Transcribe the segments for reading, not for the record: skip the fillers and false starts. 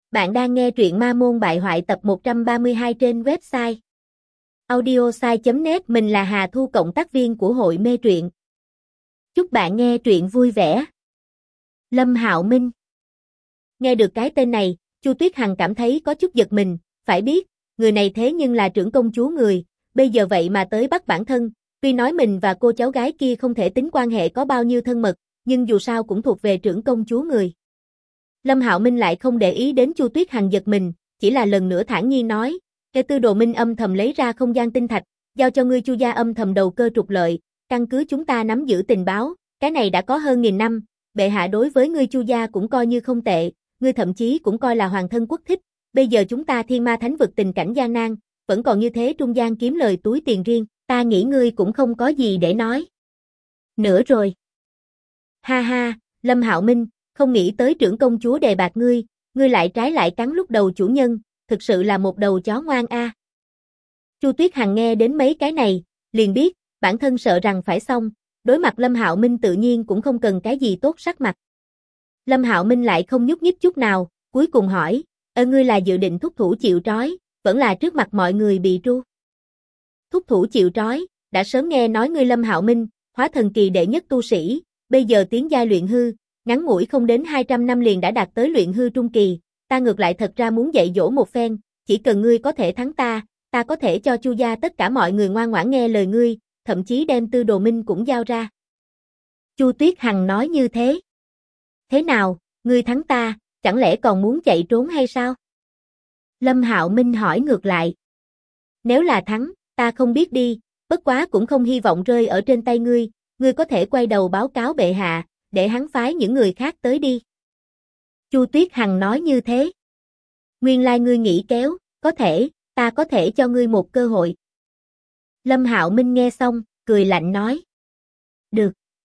Bạn đang nghe truyện Ma Môn Bại Hoại tập 132 trên website audiosai.net. Mình là Hà Thu, cộng tác viên của hội mê truyện. Chúc bạn nghe truyện vui vẻ. Lâm Hạo Minh. Nghe được cái tên này, Chu Tuyết Hằng cảm thấy có chút giật mình, phải biết, người này thế nhưng là trưởng công chúa người, bây giờ vậy mà tới bắt bản thân, tuy nói mình và cô cháu gái kia không thể tính quan hệ có bao nhiêu thân mật, nhưng dù sao cũng thuộc về trưởng công chúa người. Lâm Hạo Minh lại không để ý đến Chu Tuyết Hằng giật mình, chỉ là lần nữa thản nhiên nói, Kẻ Tư Đồ Minh âm thầm lấy ra không gian tinh thạch, giao cho ngươi Chu gia âm thầm đầu cơ trục lợi, căn cứ chúng ta nắm giữ tình báo, cái này đã có hơn 1000 năm, bệ hạ đối với ngươi Chu gia cũng coi như không tệ, ngươi thậm chí cũng coi là hoàng thân quốc thích, bây giờ chúng ta Thiên Ma Thánh vực tình cảnh gian nan, vẫn còn như thế trung gian kiếm lời túi tiền riêng, ta nghĩ ngươi cũng không có gì để nói nữa rồi. Ha ha, Lâm Hạo Minh, không nghĩ tới trưởng công chúa đề bạt ngươi, ngươi lại trái lại cắn lúc đầu chủ nhân, thực sự là một đầu chó ngoan a. Chu Tuyết Hằng nghe đến mấy cái này, liền biết, bản thân sợ rằng phải xong, đối mặt Lâm Hạo Minh tự nhiên cũng không cần cái gì tốt sắc mặt. Lâm Hạo Minh lại không nhúc nhích chút nào, cuối cùng hỏi, ngươi là dự định thúc thủ chịu trói, vẫn là trước mặt mọi người bị tru? Thúc thủ chịu trói, đã sớm nghe nói ngươi Lâm Hạo Minh, hóa thần kỳ đệ nhất tu sĩ, bây giờ tiến giai luyện hư, ngắn ngủi không đến 200 năm liền đã đạt tới luyện hư trung kỳ, ta ngược lại thật ra muốn dạy dỗ một phen, chỉ cần ngươi có thể thắng ta, ta có thể cho Chu gia tất cả mọi người ngoan ngoãn nghe lời ngươi, thậm chí đem Tư Đồ Minh cũng giao ra. Chu Tuyết Hằng nói như thế. Thế nào, ngươi thắng ta, chẳng lẽ còn muốn chạy trốn hay sao? Lâm Hạo Minh hỏi ngược lại. Nếu là thắng, ta không biết đi, bất quá cũng không hy vọng rơi ở trên tay ngươi, ngươi có thể quay đầu báo cáo bệ hạ, để hắn phái những người khác tới đi. Chu Tuyết Hằng nói như thế. Nguyên lai ngươi nghĩ kéo, có thể, ta có thể cho ngươi một cơ hội. Lâm Hạo Minh nghe xong, cười lạnh nói. Được.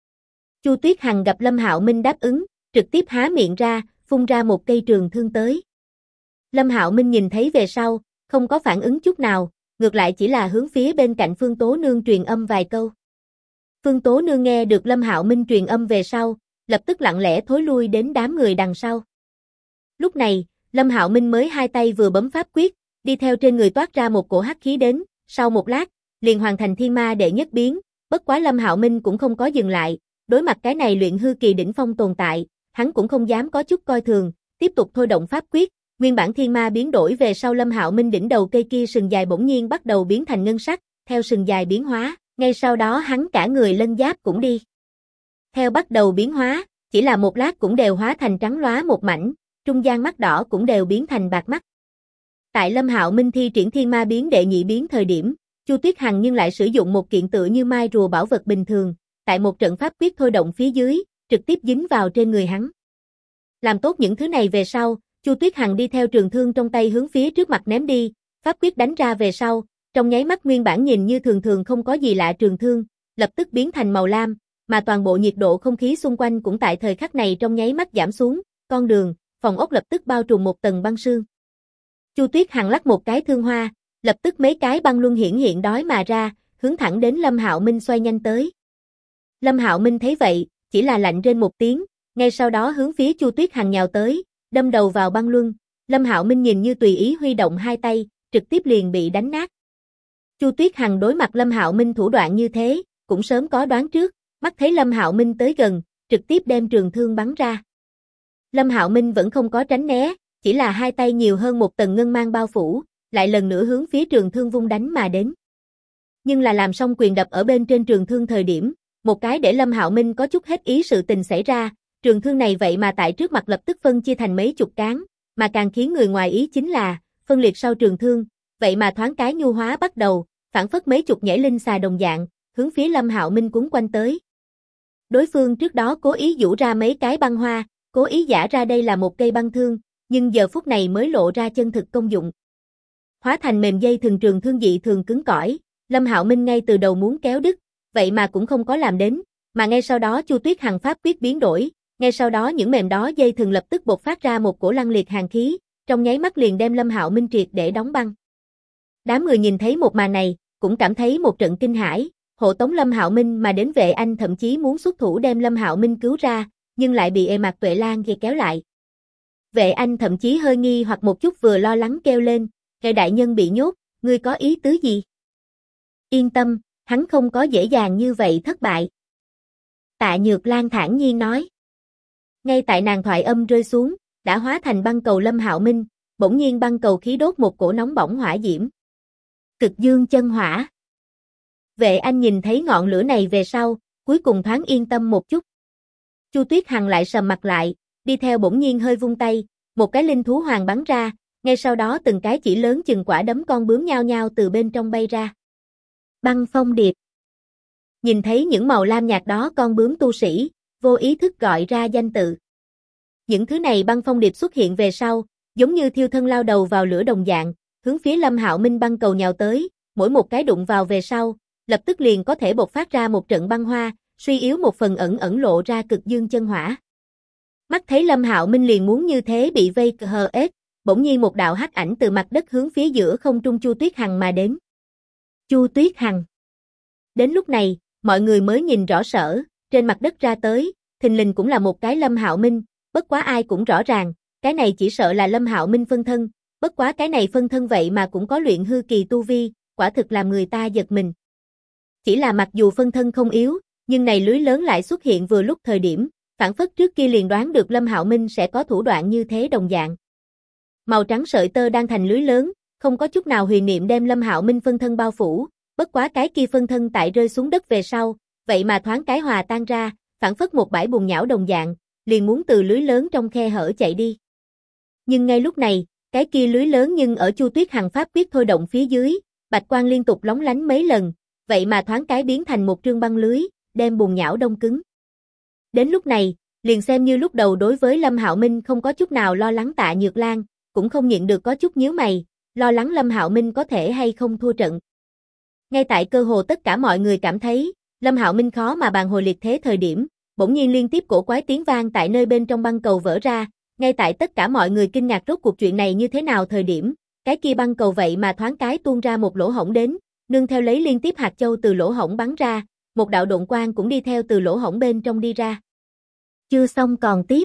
Chu Tuyết Hằng gặp Lâm Hạo Minh đáp ứng, trực tiếp há miệng ra, phun ra một cây trường thương tới. Lâm Hạo Minh nhìn thấy về sau, không có phản ứng chút nào, ngược lại chỉ là hướng phía bên cạnh Phương Tố Nương truyền âm vài câu. Phương Tố Nương nghe được Lâm Hạo Minh truyền âm về sau, lập tức lặng lẽ thối lui đến đám người đằng sau. Lúc này, Lâm Hạo Minh mới hai tay vừa bấm pháp quyết, đi theo trên người toát ra một cổ hắc khí đến, sau một lát, liền hoàn thành thiên ma đệ nhất biến, bất quá Lâm Hạo Minh cũng không có dừng lại, đối mặt cái này luyện hư kỳ đỉnh phong tồn tại, hắn cũng không dám có chút coi thường, tiếp tục thôi động pháp quyết, nguyên bản thiên ma biến đổi về sau Lâm Hạo Minh đỉnh đầu cây kia sừng dài bỗng nhiên bắt đầu biến thành ngân sắc, theo sừng dài biến hóa, ngay sau đó hắn cả người lân giáp cũng đi theo bắt đầu biến hóa, chỉ là một lát cũng đều hóa thành trắng lóa một mảnh, trung gian mắt đỏ cũng đều biến thành bạc mắt. Tại Lâm Hạo Minh thi triển thiên ma biến đệ nhị biến thời điểm, Chu Tuyết Hằng nhưng lại sử dụng một kiện tựa như mai rùa bảo vật bình thường, tại một trận pháp quyết thôi động phía dưới, trực tiếp dính vào trên người hắn. Làm tốt những thứ này về sau, Chu Tuyết Hằng đi theo trường thương trong tay hướng phía trước mặt ném đi, pháp quyết đánh ra về sau, trong nháy mắt nguyên bản nhìn như thường thường không có gì lạ trường thương, lập tức biến thành màu lam, mà toàn bộ nhiệt độ không khí xung quanh cũng tại thời khắc này trong nháy mắt giảm xuống, con đường, phòng ốc lập tức bao trùm một tầng băng sương. Chu Tuyết Hằng lắc một cái thương hoa, lập tức mấy cái băng luân hiển hiện đói mà ra, hướng thẳng đến Lâm Hạo Minh xoay nhanh tới. Lâm Hạo Minh thấy vậy, chỉ là lạnh rên một tiếng, ngay sau đó hướng phía Chu Tuyết Hằng nhào tới, đâm đầu vào băng luân. Lâm Hạo Minh nhìn như tùy ý huy động hai tay, trực tiếp liền bị đánh nát. Chu Tuyết Hằng đối mặt Lâm Hạo Minh thủ đoạn như thế, cũng sớm có đoán trước, mắt thấy Lâm Hạo Minh tới gần, trực tiếp đem trường thương bắn ra. Lâm Hạo Minh vẫn không có tránh né, chỉ là hai tay nhiều hơn một tầng ngân mang bao phủ, lại lần nữa hướng phía trường thương vung đánh mà đến. Nhưng là làm xong quyền đập ở bên trên trường thương thời điểm, một cái để Lâm Hạo Minh có chút hết ý sự tình xảy ra, trường thương này vậy mà tại trước mặt lập tức phân chia thành mấy chục cán, mà càng khiến người ngoài ý chính là, phân liệt sau trường thương, vậy mà thoáng cái nhu hóa bắt đầu, phản phất mấy chục nhảy linh xà đồng dạng, hướng phía Lâm Hạo Minh cuốn quanh tới. Đối phương trước đó cố ý giũ ra mấy cái băng hoa, cố ý giả ra đây là một cây băng thương, nhưng giờ phút này mới lộ ra chân thực công dụng. Hóa thành mềm dây thường trường thương dị thường cứng cỏi, Lâm Hạo Minh ngay từ đầu muốn kéo đứt, vậy mà cũng không có làm đến, mà ngay sau đó Chu Tuyết Hằng pháp quyết biến đổi, ngay sau đó những mềm đó dây thường lập tức bộc phát ra một cổ lăng liệt hàn khí, trong nháy mắt liền đem Lâm Hạo Minh triệt để đóng băng. Đám người nhìn thấy một màn này, cũng cảm thấy một trận kinh hãi, hộ tống Lâm Hạo Minh mà đến Vệ Anh thậm chí muốn xuất thủ đem Lâm Hạo Minh cứu ra, nhưng lại bị Mạc Tuệ Lan kéo lại. Vệ Anh thậm chí hơi nghi hoặc một chút vừa lo lắng kêu lên, "Kẻ đại nhân bị nhốt, ngươi có ý tứ gì?" "Yên tâm, hắn không có dễ dàng như vậy thất bại." Tạ Nhược Lan thản nhiên nói. Ngay tại nàng thoại âm rơi xuống, đã hóa thành băng cầu Lâm Hạo Minh, bỗng nhiên băng cầu khí đốt một cổ nóng bỏng hỏa diễm. Cực dương chân hỏa. Vệ Anh nhìn thấy ngọn lửa này về sau, cuối cùng thoáng yên tâm một chút. Chu Tuyết Hằng lại sầm mặt lại, đi theo bỗng nhiên hơi vung tay, một cái linh thú hoàng bắn ra, ngay sau đó từng cái chỉ lớn chừng quả đấm con bướm nhao nhao từ bên trong bay ra. Băng phong điệp. Nhìn thấy những màu lam nhạt đó con bướm tu sĩ, vô ý thức gọi ra danh tự. Những thứ này băng phong điệp xuất hiện về sau, giống như thiêu thân lao đầu vào lửa đồng dạng, hướng phía Lâm Hạo Minh băng cầu nhào tới, mỗi một cái đụng vào về sau, lập tức liền có thể bộc phát ra một trận băng hoa, suy yếu một phần ẩn lộ ra cực dương chân hỏa. Mắt thấy Lâm Hạo Minh liền muốn như thế bị vây hết, bỗng nhiên một đạo hắc ảnh từ mặt đất hướng phía giữa không trung Chu Tuyết Hằng mà đến. Chu Tuyết Hằng. Đến lúc này, mọi người mới nhìn rõ sở, trên mặt đất ra tới, thình lình cũng là một cái Lâm Hạo Minh, bất quá ai cũng rõ ràng, cái này chỉ sợ là Lâm Hạo Minh phân thân, bất quá cái này phân thân vậy mà cũng có luyện hư kỳ tu vi, quả thực làm người ta giật mình. Chỉ là mặc dù phân thân không yếu, nhưng này lưới lớn lại xuất hiện vừa lúc thời điểm, phản phất trước kia liền đoán được Lâm Hạo Minh sẽ có thủ đoạn như thế đồng dạng. Màu trắng sợi tơ đang thành lưới lớn, không có chút nào huyền niệm đem Lâm Hạo Minh phân thân bao phủ, bất quá cái kia phân thân tại rơi xuống đất về sau, vậy mà thoáng cái hòa tan ra, phản phất một bãi bùn nhão đồng dạng, liền muốn từ lưới lớn trong khe hở chạy đi. Nhưng ngay lúc này, cái kia lưới lớn nhưng ở Chu Tuyết Hằng pháp quyết thôi động phía dưới, bạch quang liên tục lóng lánh mấy lần, vậy mà thoáng cái biến thành một trương băng lưới, đem bùn nhão đông cứng. Đến lúc này, liền xem như lúc đầu đối với Lâm Hạo Minh không có chút nào lo lắng Tạ Nhược Lan, cũng không nhịn được có chút nhíu mày, lo lắng Lâm Hạo Minh có thể hay không thua trận. Ngay tại cơ hồ tất cả mọi người cảm thấy, Lâm Hạo Minh khó mà bàn hồi liệt thế thời điểm, bỗng nhiên liên tiếp cổ quái tiếng vang tại nơi bên trong băng cầu vỡ ra, ngay tại tất cả mọi người kinh ngạc rốt cuộc chuyện này như thế nào thời điểm, cái kia băng cầu vậy mà thoáng cái tuôn ra một lỗ hổng đến, nương theo lấy liên tiếp hạt châu từ lỗ hổng bắn ra, một đạo độn quang cũng đi theo từ lỗ hổng bên trong đi ra. Chưa xong còn tiếp.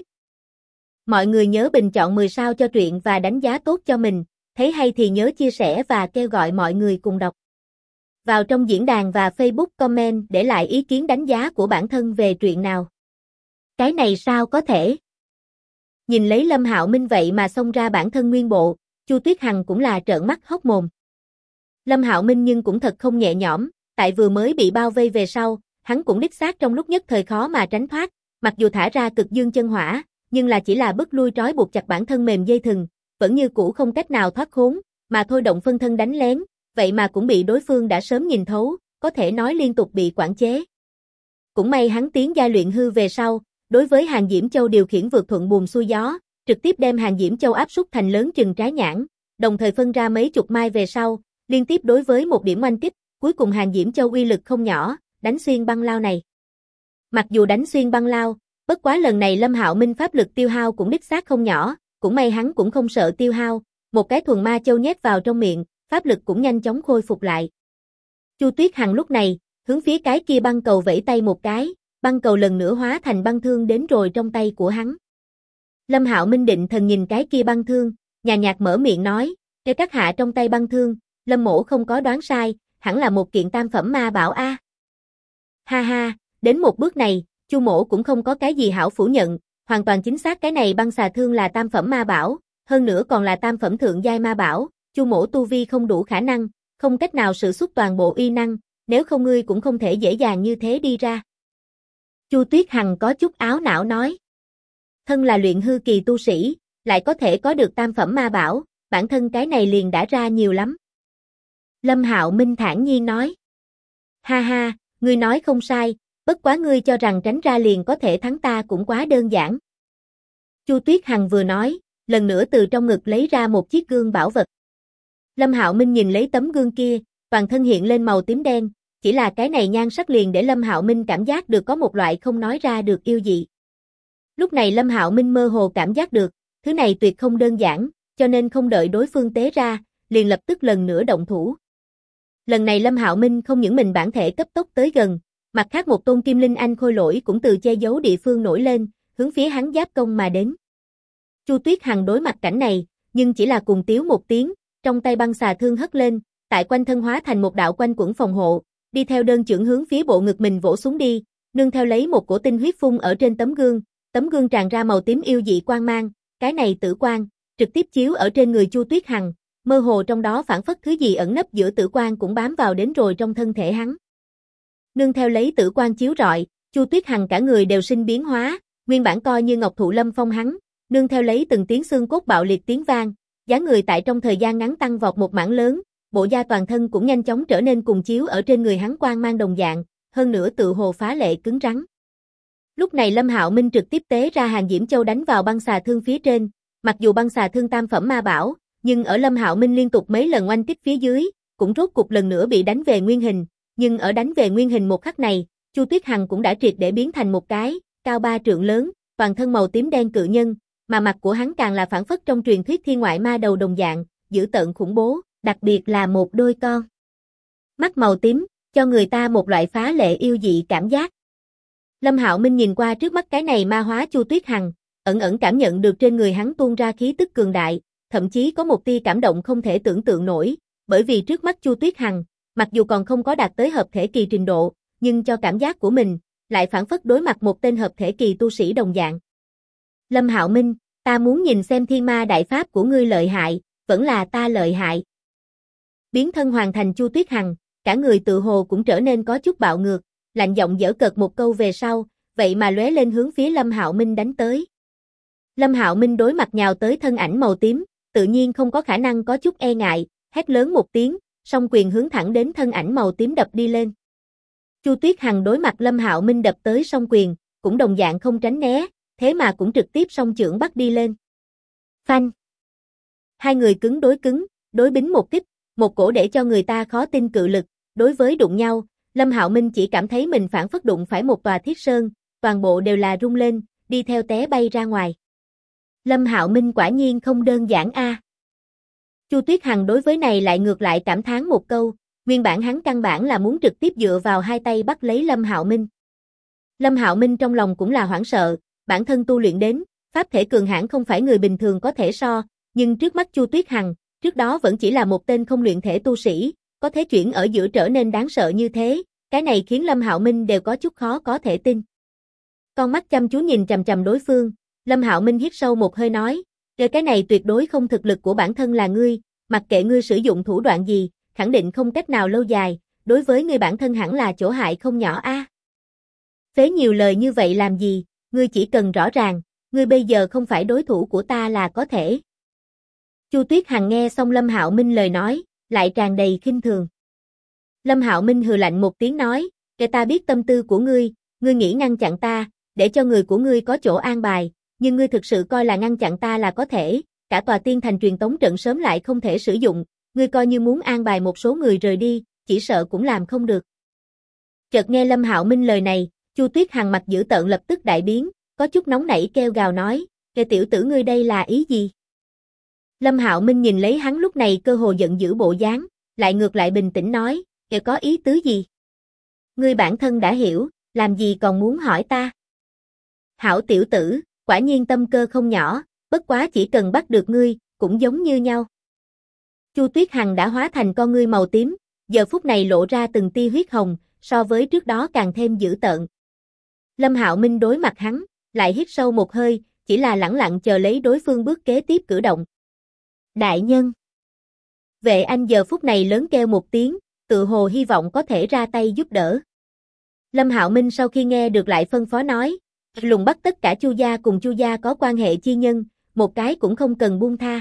Mọi người nhớ bình chọn 10 sao cho truyện và đánh giá tốt cho mình, thấy hay thì nhớ chia sẻ và kêu gọi mọi người cùng đọc. Vào trong diễn đàn và Facebook comment để lại ý kiến đánh giá của bản thân về truyện nào. Cái này sao có thể? Nhìn lấy Lâm Hạo Minh vậy mà xông ra bản thân nguyên bộ, Chu Tuyết Hằng cũng là trợn mắt hốc mồm. Lâm Hạo Minh nhưng cũng thật không nhẹ nhõm, tại vừa mới bị bao vây về sau, hắn cũng đích xác trong lúc nhất thời khó mà tránh thoát, mặc dù thả ra cực dương chân hỏa, nhưng là chỉ là bức lui trói buộc chặt bản thân mềm dây thừng, vẫn như cũ không cách nào thoát khốn, mà thôi động phân thân đánh lén, vậy mà cũng bị đối phương đã sớm nhìn thấu, có thể nói liên tục bị quản chế. Cũng may hắn tiến giai luyện hư về sau, đối với Hàn Diễm Châu điều khiển vượt thuận buồm xuôi gió, trực tiếp đem Hàn Diễm Châu áp suất thành lớn chừng trái nhãn, đồng thời phân ra mấy chục mai về sau, liên tiếp đối với một điểm oanh kích, cuối cùng Hàn Diễm Châu uy lực không nhỏ, đánh xuyên băng lao này. Mặc dù đánh xuyên băng lao, bất quá lần này Lâm Hạo Minh pháp lực tiêu hao cũng đích xác không nhỏ, cũng may hắn cũng không sợ tiêu hao, một cái thuần ma châu nhét vào trong miệng, pháp lực cũng nhanh chóng khôi phục lại. Chu Tuyết Hằng lúc này, hướng phía cái kia băng cầu vẫy tay một cái, băng cầu lần nữa hóa thành băng thương đến rồi trong tay của hắn. Lâm Hạo Minh định thần nhìn cái kia băng thương, nhàn nhạt mở miệng nói, "Theo các hạ trong tay băng thương, Lâm mỗ không có đoán sai, hẳn là một kiện tam phẩm ma bảo a." Ha ha, đến một bước này, Chu mỗ cũng không có cái gì hảo phủ nhận, hoàn toàn chính xác cái này băng xà thương là tam phẩm ma bảo, hơn nữa còn là tam phẩm thượng giai ma bảo, Chu mỗ tu vi không đủ khả năng, không cách nào sử xuất toàn bộ uy năng, nếu không ngươi cũng không thể dễ dàng như thế đi ra. Chu Tuyết Hằng có chút áo não nói. Thân là luyện hư kỳ tu sĩ, lại có thể có được tam phẩm ma bảo, bản thân cái này liền đã ra nhiều lắm. Lâm Hạo Minh thản nhiên nói. Ha ha, ngươi nói không sai, bất quá ngươi cho rằng tránh ra liền có thể thắng ta cũng quá đơn giản. Chu Tuyết Hằng vừa nói, lần nữa từ trong ngực lấy ra một chiếc gương bảo vật. Lâm Hạo Minh nhìn lấy tấm gương kia, toàn thân hiện lên màu tím đen, chỉ là cái này nhan sắc liền để Lâm Hạo Minh cảm giác được có một loại không nói ra được yêu dị. Lúc này Lâm Hạo Minh mơ hồ cảm giác được, thứ này tuyệt không đơn giản, cho nên không đợi đối phương tế ra, liền lập tức lần nữa động thủ. Lần này Lâm Hạo Minh không những mình bản thể cấp tốc tới gần, mặt khác một tôn Kim Linh Anh khôi lỗi cũng từ che giấu địa phương nổi lên, hướng phía hắn giáp công mà đến. Chu Tuyết Hằng đối mặt cảnh này, nhưng chỉ là cùng tiếu một tiếng, trong tay băng xà thương hất lên, tại quanh thân hóa thành một đạo quanh quẩn phòng hộ, đi theo đơn chưởng hướng phía bộ ngực mình vỗ xuống đi, nương theo lấy một cổ tinh huyết phun ở trên tấm gương tràn ra màu tím yêu dị quang mang, cái này tử quang, trực tiếp chiếu ở trên người Chu Tuyết Hằng, mơ hồ trong đó phản phất thứ gì ẩn nấp giữa tử quang cũng bám vào đến rồi trong thân thể hắn. Nương theo lấy tử quang chiếu rọi, Chu Tuyết Hằng cả người đều sinh biến hóa, nguyên bản coi như ngọc thụ lâm phong hắn, nương theo lấy từng tiếng xương cốt bạo liệt tiếng vang, dáng người tại trong thời gian ngắn tăng vọt một mảng lớn, bộ da toàn thân cũng nhanh chóng trở nên cùng chiếu ở trên người hắn quang mang đồng dạng, hơn nữa tự hồ phá lệ cứng rắn. Lúc này Lâm Hạo Minh trực tiếp tế ra Hàng Diễm Châu đánh vào băng xà thương phía trên, mặc dù băng xà thương tam phẩm ma bảo, nhưng ở Lâm Hạo Minh liên tục mấy lần oanh kích phía dưới, cũng rốt cục lần nữa bị đánh về nguyên hình, nhưng ở đánh về nguyên hình một khắc này, Chu Tuyết Hằng cũng đã triệt để biến thành một cái cao 3 trượng lớn, toàn thân màu tím đen cự nhân, mà mặt của hắn càng là phản phất trong truyền thuyết thiên ngoại ma đầu đồng dạng, dữ tợn khủng bố, đặc biệt là một đôi con mắt màu tím, cho người ta một loại phá lệ yêu dị cảm giác. Lâm Hạo Minh nhìn qua trước mắt cái này ma hóa Chu Tuyết Hằng, ẩn ẩn cảm nhận được trên người hắn tuôn ra khí tức cường đại, thậm chí có một tia cảm động không thể tưởng tượng nổi, bởi vì trước mắt Chu Tuyết Hằng, mặc dù còn không có đạt tới hợp thể kỳ trình độ, nhưng cho cảm giác của mình, lại phản phất đối mặt một tên hợp thể kỳ tu sĩ đồng dạng. Lâm Hạo Minh, ta muốn nhìn xem thiên ma đại pháp của ngươi lợi hại, vẫn là ta lợi hại. Biến thân hoàn thành Chu Tuyết Hằng, cả người tự hồ cũng trở nên có chút bạo ngược, lạnh giọng giở cợt một câu về sau, vậy mà lóe lên hướng phía Lâm Hạo Minh đánh tới. Lâm Hạo Minh đối mặt nhào tới thân ảnh màu tím, tự nhiên không có khả năng có chút e ngại, hét lớn một tiếng, song quyền hướng thẳng đến thân ảnh màu tím đập đi lên. Chu Tuyết Hằng đối mặt Lâm Hạo Minh đập tới song quyền, cũng đồng dạng không tránh né, thế mà cũng trực tiếp song chưởng bắt đi lên. Phanh! Hai người cứng, đối bính một kích, một cổ để cho người ta khó tin cự lực, đối với đụng nhau, Lâm Hạo Minh chỉ cảm thấy mình phản phất đụng phải một tòa thiết sơn, toàn bộ đều là rung lên, đi theo té bay ra ngoài. Lâm Hạo Minh quả nhiên không đơn giản a. Chu Tuyết Hằng đối với này lại ngược lại cảm thán một câu, nguyên bản hắn căn bản là muốn trực tiếp dựa vào hai tay bắt lấy Lâm Hạo Minh. Lâm Hạo Minh trong lòng cũng là hoảng sợ, bản thân tu luyện đến, pháp thể cường hãn không phải người bình thường có thể so, nhưng trước mắt Chu Tuyết Hằng, trước đó vẫn chỉ là một tên không luyện thể tu sĩ, có thể chuyển ở giữa trở nên đáng sợ như thế, cái này khiến Lâm Hạo Minh đều có chút khó có thể tin. Con mắt chăm chú nhìn chằm chằm đối phương, Lâm Hạo Minh hít sâu một hơi nói, cái này tuyệt đối không thực lực của bản thân là ngươi, mặc kệ ngươi sử dụng thủ đoạn gì, khẳng định không cách nào lâu dài, đối với ngươi bản thân hẳn là chỗ hại không nhỏ a. Phế nhiều lời như vậy làm gì, ngươi chỉ cần rõ ràng, ngươi bây giờ không phải đối thủ của ta là có thể. Chu Tuyết Hằng nghe xong Lâm Hạo Minh lời nói, lại tràn đầy khinh thường. Lâm Hạo Minh hừ lạnh một tiếng nói, kể ta biết tâm tư của ngươi nghĩ ngăn chặn ta, để cho người của ngươi có chỗ an bài, nhưng ngươi thực sự coi là ngăn chặn ta là có thể, cả tòa tiên thành truyền tống trận sớm lại không thể sử dụng, ngươi coi như muốn an bài một số người rời đi, chỉ sợ cũng làm không được. Chợt nghe Lâm Hạo Minh lời này, Chu Tuyết Hằng mặt dữ tợn lập tức đại biến, có chút nóng nảy kêu gào nói, kẻ tiểu tử ngươi đây là ý gì? Lâm Hạo Minh nhìn lấy hắn lúc này cơ hồ giận dữ bộ dáng, lại ngược lại bình tĩnh nói, kẻ có ý tứ gì? Ngươi bản thân đã hiểu, làm gì còn muốn hỏi ta? Hảo tiểu tử, quả nhiên tâm cơ không nhỏ, bất quá chỉ cần bắt được ngươi, cũng giống như nhau. Chu Tuyết Hằng đã hóa thành con ngươi màu tím, giờ phút này lộ ra từng tia huyết hồng, so với trước đó càng thêm dữ tợn. Lâm Hạo Minh đối mặt hắn, lại hít sâu một hơi, chỉ là lẳng lặng chờ lấy đối phương bước kế tiếp cử động. Đại nhân! Vệ Anh giờ phút này lớn kêu một tiếng, tự hồ hy vọng có thể ra tay giúp đỡ. Lâm Hạo Minh sau khi nghe được lại phân phó nói, lùng bắt tất cả Chu gia cùng Chu gia có quan hệ chi nhân, một cái cũng không cần buông tha.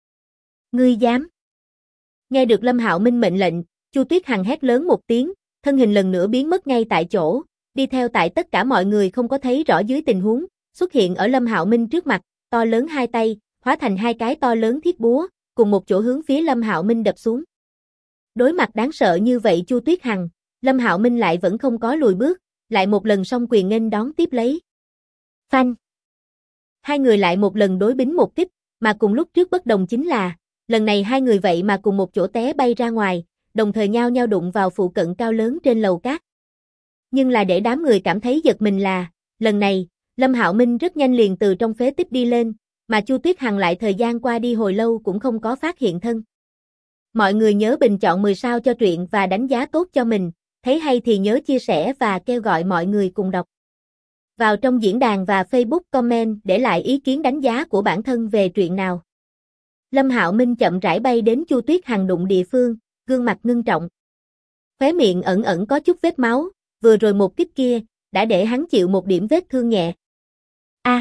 Ngươi dám? Nghe được Lâm Hạo Minh mệnh lệnh, Chu Tuyết Hằng hét lớn một tiếng, thân hình lần nữa biến mất ngay tại chỗ, đi theo tại tất cả mọi người không có thấy rõ dưới tình huống, xuất hiện ở Lâm Hạo Minh trước mặt, to lớn hai tay, hóa thành hai cái to lớn thiết búa, cùng một chỗ hướng phía Lâm Hạo Minh đập xuống. Đối mặt đáng sợ như vậy Chu Tuyết Hằng, Lâm Hạo Minh lại vẫn không có lùi bước, lại một lần song quyền nghênh đón tiếp lấy. Phanh! Hai người lại một lần đối bính một kích, mà cùng lúc trước bất đồng chính là, lần này hai người vậy mà cùng một chỗ té bay ra ngoài, đồng thời nhau nhau đụng vào phụ cận cao lớn trên lầu cát. Nhưng là để đám người cảm thấy giật mình là, lần này, Lâm Hạo Minh rất nhanh liền từ trong phế tích đi lên, mà Chu Tuyết Hằng lại thời gian qua đi hồi lâu cũng không có phát hiện thân. Mọi người nhớ bình chọn 10 sao cho truyện và đánh giá tốt cho mình, thấy hay thì nhớ chia sẻ và kêu gọi mọi người cùng đọc. Vào trong diễn đàn và Facebook comment để lại ý kiến đánh giá của bản thân về truyện nào. Lâm Hạo Minh chậm rãi bay đến Chu Tuyết Hằng đụng địa phương, gương mặt ngưng trọng. Khóe miệng ẩn ẩn có chút vết máu, vừa rồi một kích kia, đã để hắn chịu một điểm vết thương nhẹ. A!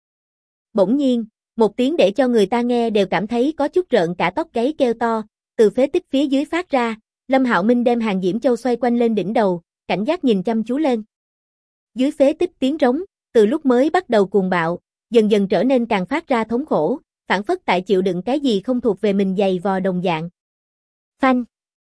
Bỗng nhiên, một tiếng để cho người ta nghe đều cảm thấy có chút rợn cả tóc gáy kêu to, từ phế tích phía dưới phát ra, Lâm Hạo Minh đem hàng diễm châu xoay quanh lên đỉnh đầu, cảnh giác nhìn chăm chú lên. Dưới phế tích tiếng rống, từ lúc mới bắt đầu cuồng bạo, dần dần trở nên càng phát ra thống khổ, phản phất tại chịu đựng cái gì không thuộc về mình dày vò đồng dạng. Phanh!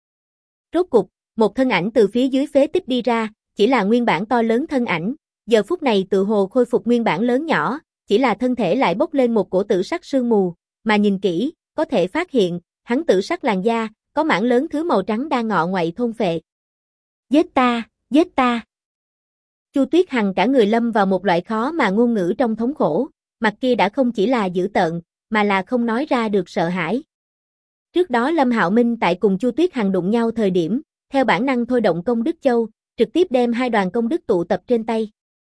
Rốt cục, một thân ảnh từ phía dưới phế tích đi ra, chỉ là nguyên bản to lớn thân ảnh, giờ phút này tự hồ khôi phục nguyên bản lớn nhỏ, chỉ là thân thể lại bốc lên một cổ tử sắc sương mù, mà nhìn kỹ, có thể phát hiện, hắn tử sắc làn da, có mảng lớn thứ màu trắng đang ngọ ngoại thôn phệ. Giết ta, giết ta! Chu Tuyết Hằng cả người lâm vào một loại khó mà ngôn ngữ trong thống khổ, mặt kia đã không chỉ là dữ tợn, mà là không nói ra được sợ hãi. Trước đó Lâm Hạo Minh tại cùng Chu Tuyết Hằng đụng nhau thời điểm, theo bản năng thôi động công đức châu, trực tiếp đem hai đoàn công đức tụ tập trên tay.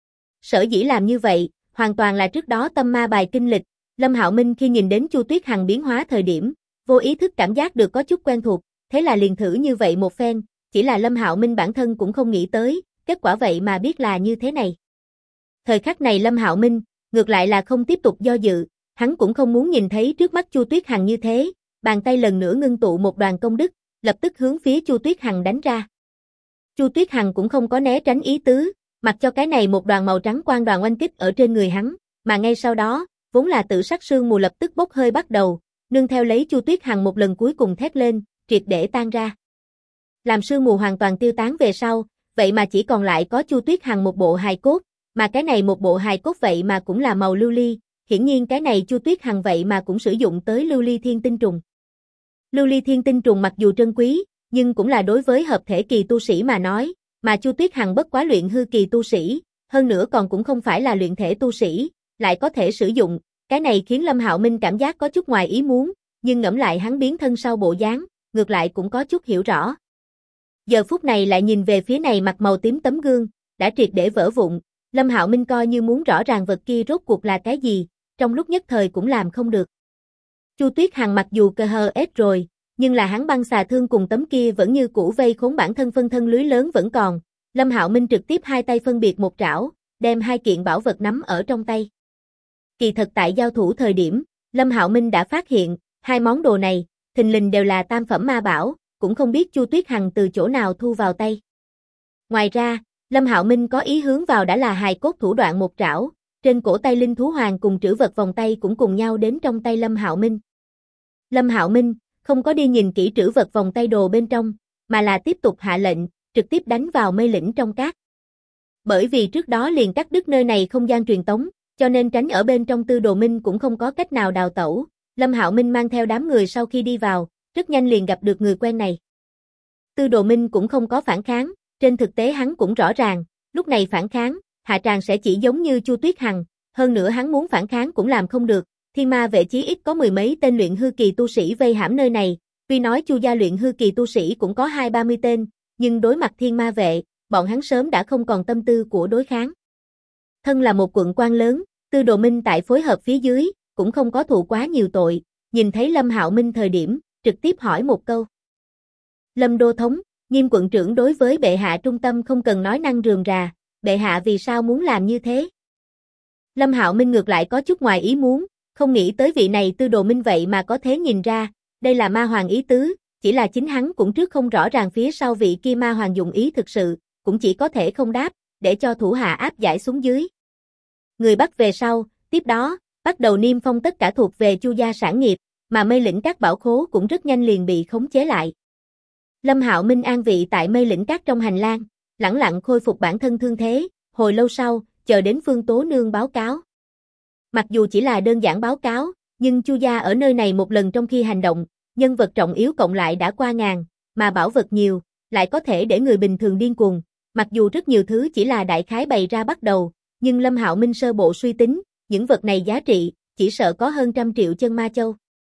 Sở dĩ làm như vậy, hoàn toàn là trước đó tâm ma bài kinh lịch, Lâm Hạo Minh khi nhìn đến Chu Tuyết Hằng biến hóa thời điểm, vô ý thức cảm giác được có chút quen thuộc, thế là liền thử như vậy một phen, chỉ là Lâm Hạo Minh bản thân cũng không nghĩ tới, kết quả vậy mà biết là như thế này. Thời khắc này Lâm Hạo Minh, ngược lại là không tiếp tục do dự, hắn cũng không muốn nhìn thấy trước mắt Chu Tuyết Hằng như thế, bàn tay lần nữa ngưng tụ một đoàn công đức, lập tức hướng phía Chu Tuyết Hằng đánh ra. Chu Tuyết Hằng cũng không có né tránh ý tứ, mặc cho cái này một đoàn màu trắng quang đoàn oanh kích ở trên người hắn, mà ngay sau đó, vốn là tự sắc sương mù lập tức bốc hơi bắt đầu, nương theo lấy Chu Tuyết Hằng một lần cuối cùng thét lên, triệt để tan ra. Làm sương mù hoàn toàn tiêu tán về sau, vậy mà chỉ còn lại có Chu Tuyết Hằng một bộ hài cốt, mà cái này một bộ hài cốt vậy mà cũng là màu lưu ly, hiển nhiên cái này Chu Tuyết Hằng vậy mà cũng sử dụng tới lưu ly thiên tinh trùng. Lưu ly thiên tinh trùng mặc dù trân quý, nhưng cũng là đối với hợp thể kỳ tu sĩ mà nói, mà Chu Tuyết Hằng bất quá luyện hư kỳ tu sĩ, hơn nữa còn cũng không phải là luyện thể tu sĩ, lại có thể sử dụng, cái này khiến Lâm Hạo Minh cảm giác có chút ngoài ý muốn, nhưng ngẫm lại hắn biến thân sau bộ dáng, ngược lại cũng có chút hiểu rõ. Giờ phút này lại nhìn về phía này mặt màu tím tấm gương, đã triệt để vỡ vụn, Lâm Hạo Minh coi như muốn rõ ràng vật kia rốt cuộc là cái gì, trong lúc nhất thời cũng làm không được. Chu Tuyết Hằng mặc dù cơ hờ ết rồi, nhưng là hắn băng xà thương cùng tấm kia vẫn như cũ vây khốn bản thân phân thân lưới lớn vẫn còn, Lâm Hạo Minh trực tiếp hai tay phân biệt một trảo, đem hai kiện bảo vật nắm ở trong tay. Kỳ thật tại giao thủ thời điểm, Lâm Hạo Minh đã phát hiện, hai món đồ này, thình lình đều là tam phẩm ma bảo, cũng không biết Chu Tuyết Hằng từ chỗ nào thu vào tay. Ngoài ra, Lâm Hạo Minh có ý hướng vào đã là hài cốt thủ đoạn một trảo, trên cổ tay linh thú hoàng cùng trữ vật vòng tay cũng cùng nhau đến trong tay Lâm Hạo Minh. Lâm Hạo Minh không có đi nhìn kỹ trữ vật vòng tay đồ bên trong, mà là tiếp tục hạ lệnh, trực tiếp đánh vào mây lĩnh trong cát. Bởi vì trước đó liền cắt đứt nơi này không gian truyền tống, cho nên tránh ở bên trong Tư Đồ Minh cũng không có cách nào đào tẩu. Lâm Hạo Minh mang theo đám người sau khi đi vào, rất nhanh liền gặp được người quen này. Tư Đồ Minh cũng không có phản kháng, trên thực tế hắn cũng rõ ràng, lúc này phản kháng, hạ tràng sẽ chỉ giống như Chu Tuyết Hằng, hơn nữa hắn muốn phản kháng cũng làm không được. Thiên ma vệ chí ít có mười mấy tên luyện hư kỳ tu sĩ vây hãm nơi này, tuy nói Chu gia luyện hư kỳ tu sĩ cũng có 20-30 tên, nhưng đối mặt thiên ma vệ, bọn hắn sớm đã không còn tâm tư của đối kháng. Thân là một quận quan lớn, Tư Đồ Minh tại phối hợp phía dưới, cũng không có thụ quá nhiều tội, nhìn thấy Lâm Hạo Minh thời điểm, trực tiếp hỏi một câu. Lâm Đô Thống, Nghiêm quận trưởng đối với bệ hạ trung tâm không cần nói năng rườm rà, bệ hạ vì sao muốn làm như thế? Lâm Hạo Minh ngược lại có chút ngoài ý muốn, không nghĩ tới vị này Tư Đồ Minh vậy mà có thế nhìn ra, đây là ma hoàng ý tứ, chỉ là chính hắn cũng trước không rõ ràng phía sau vị kia ma hoàng dụng ý thực sự, cũng chỉ có thể không đáp, để cho thủ hạ áp giải xuống dưới. Người bắt về sau, tiếp đó, bắt đầu niêm phong tất cả thuộc về Chu gia sản nghiệp, mà mây lĩnh các bảo khố cũng rất nhanh liền bị khống chế lại. Lâm Hạo Minh an vị tại mây lĩnh các trong hành lang, lẳng lặng khôi phục bản thân thương thế, hồi lâu sau, chờ đến Phương Tố Nương báo cáo. Mặc dù chỉ là đơn giản báo cáo, nhưng Chu gia ở nơi này một lần trong khi hành động, nhân vật trọng yếu cộng lại đã qua ngàn, mà bảo vật nhiều, lại có thể để người bình thường điên cuồng. Mặc dù rất nhiều thứ chỉ là đại khái bày ra bắt đầu, nhưng Lâm Hạo Minh sơ bộ suy tính, những vật này giá trị, chỉ sợ có hơn 100 triệu chân ma châu.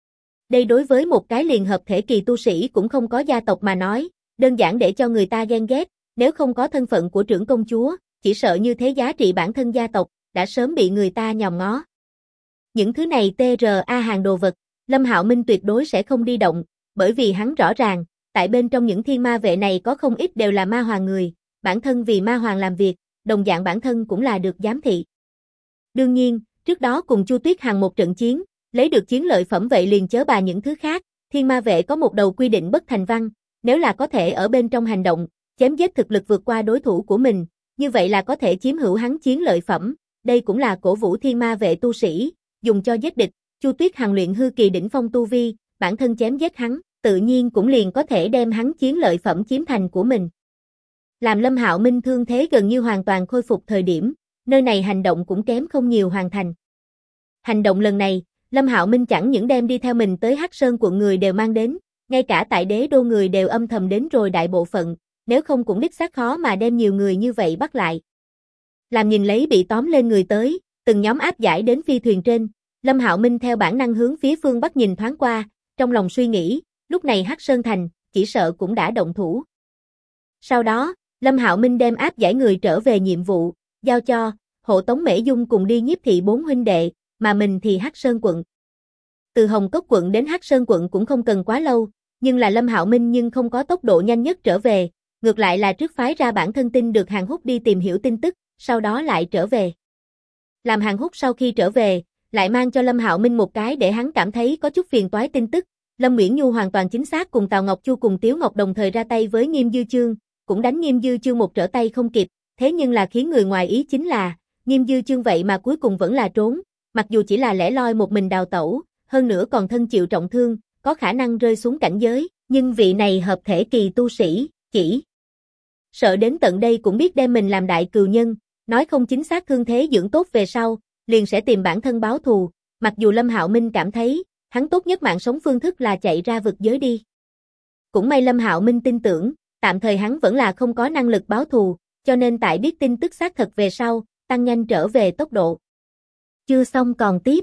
Đây đối với một cái liền hợp thể kỳ tu sĩ cũng không có gia tộc mà nói, đơn giản để cho người ta ghen ghét, nếu không có thân phận của trưởng công chúa, chỉ sợ như thế giá trị bản thân gia tộc, đã sớm bị người ta nhòm ngó. Những thứ này TRA hàng đồ vật, Lâm Hạo Minh tuyệt đối sẽ không đi động, bởi vì hắn rõ ràng, tại bên trong những thiên ma vệ này có không ít đều là ma hoàng người, bản thân vì ma hoàng làm việc, đồng dạng bản thân cũng là được giám thị. Đương nhiên, trước đó cùng Chu Tuyết Hằng một trận chiến, lấy được chiến lợi phẩm vậy liền chớ bà những thứ khác, thiên ma vệ có một đầu quy định bất thành văn, nếu là có thể ở bên trong hành động, chém giết thực lực vượt qua đối thủ của mình, như vậy là có thể chiếm hữu hắn chiến lợi phẩm, đây cũng là cổ vũ thiên ma vệ tu sĩ, dùng cho giết địch, Chu Tuyết Hằng luyện hư kỳ đỉnh phong tu vi, bản thân chém giết hắn, tự nhiên cũng liền có thể đem hắn chiến lợi phẩm chiếm thành của mình. Làm Lâm Hạo Minh thương thế gần như hoàn toàn khôi phục thời điểm, nơi này hành động cũng kém không nhiều hoàn thành. Hành động lần này, Lâm Hạo Minh chẳng những đem đi theo mình tới Hắc Sơn quận người đều mang đến, ngay cả tại Đế Đô người đều âm thầm đến rồi đại bộ phận, nếu không cũng đích xác khó mà đem nhiều người như vậy bắt lại. Làm nhìn lấy bị tóm lên người tới, từng nhóm áp giải đến phi thuyền trên, Lâm Hạo Minh theo bản năng hướng phía phương Bắc nhìn thoáng qua, trong lòng suy nghĩ, lúc này Hắc Sơn Thành, chỉ sợ cũng đã động thủ. Sau đó, Lâm Hạo Minh đem áp giải người trở về nhiệm vụ, giao cho hộ tống Mễ Dung cùng đi Nhiếp thị 4 huynh đệ, mà mình thì Hắc Sơn quận. Từ Hồng Cốc quận đến Hắc Sơn quận cũng không cần quá lâu, nhưng là Lâm Hạo Minh nhưng không có tốc độ nhanh nhất trở về, ngược lại là trước phái ra bản thân tin được Hàn Húc đi tìm hiểu tin tức, sau đó lại trở về. Làm Hàn Húc sau khi trở về, lại mang cho Lâm Hạo Minh một cái để hắn cảm thấy có chút phiền toái tin tức, Lâm Uyển Nhu hoàn toàn chính xác cùng Tào Ngọc Chu cùng Tiếu Ngọc đồng thời ra tay với Nghiêm Dư Chương, cũng đánh Nghiêm Dư Chương một trở tay không kịp, thế nhưng là khiến người ngoài ý chính là, Nghiêm Dư Chương vậy mà cuối cùng vẫn là trốn, mặc dù chỉ là lẻ loi một mình đào tẩu, hơn nữa còn thân chịu trọng thương, có khả năng rơi xuống cảnh giới, nhưng vị này hợp thể kỳ tu sĩ, chỉ sợ đến tận đây cũng biết đem mình làm đại cừu nhân, nói không chính xác thương thế dưỡng tốt về sau, liền sẽ tìm bản thân báo thù, mặc dù Lâm Hạo Minh cảm thấy, hắn tốt nhất mạng sống phương thức là chạy ra vực giới đi. Cũng may Lâm Hạo Minh tin tưởng, tạm thời hắn vẫn là không có năng lực báo thù, cho nên tại biết tin tức xác thật về sau, tăng nhanh trở về tốc độ. Chưa xong còn tiếp.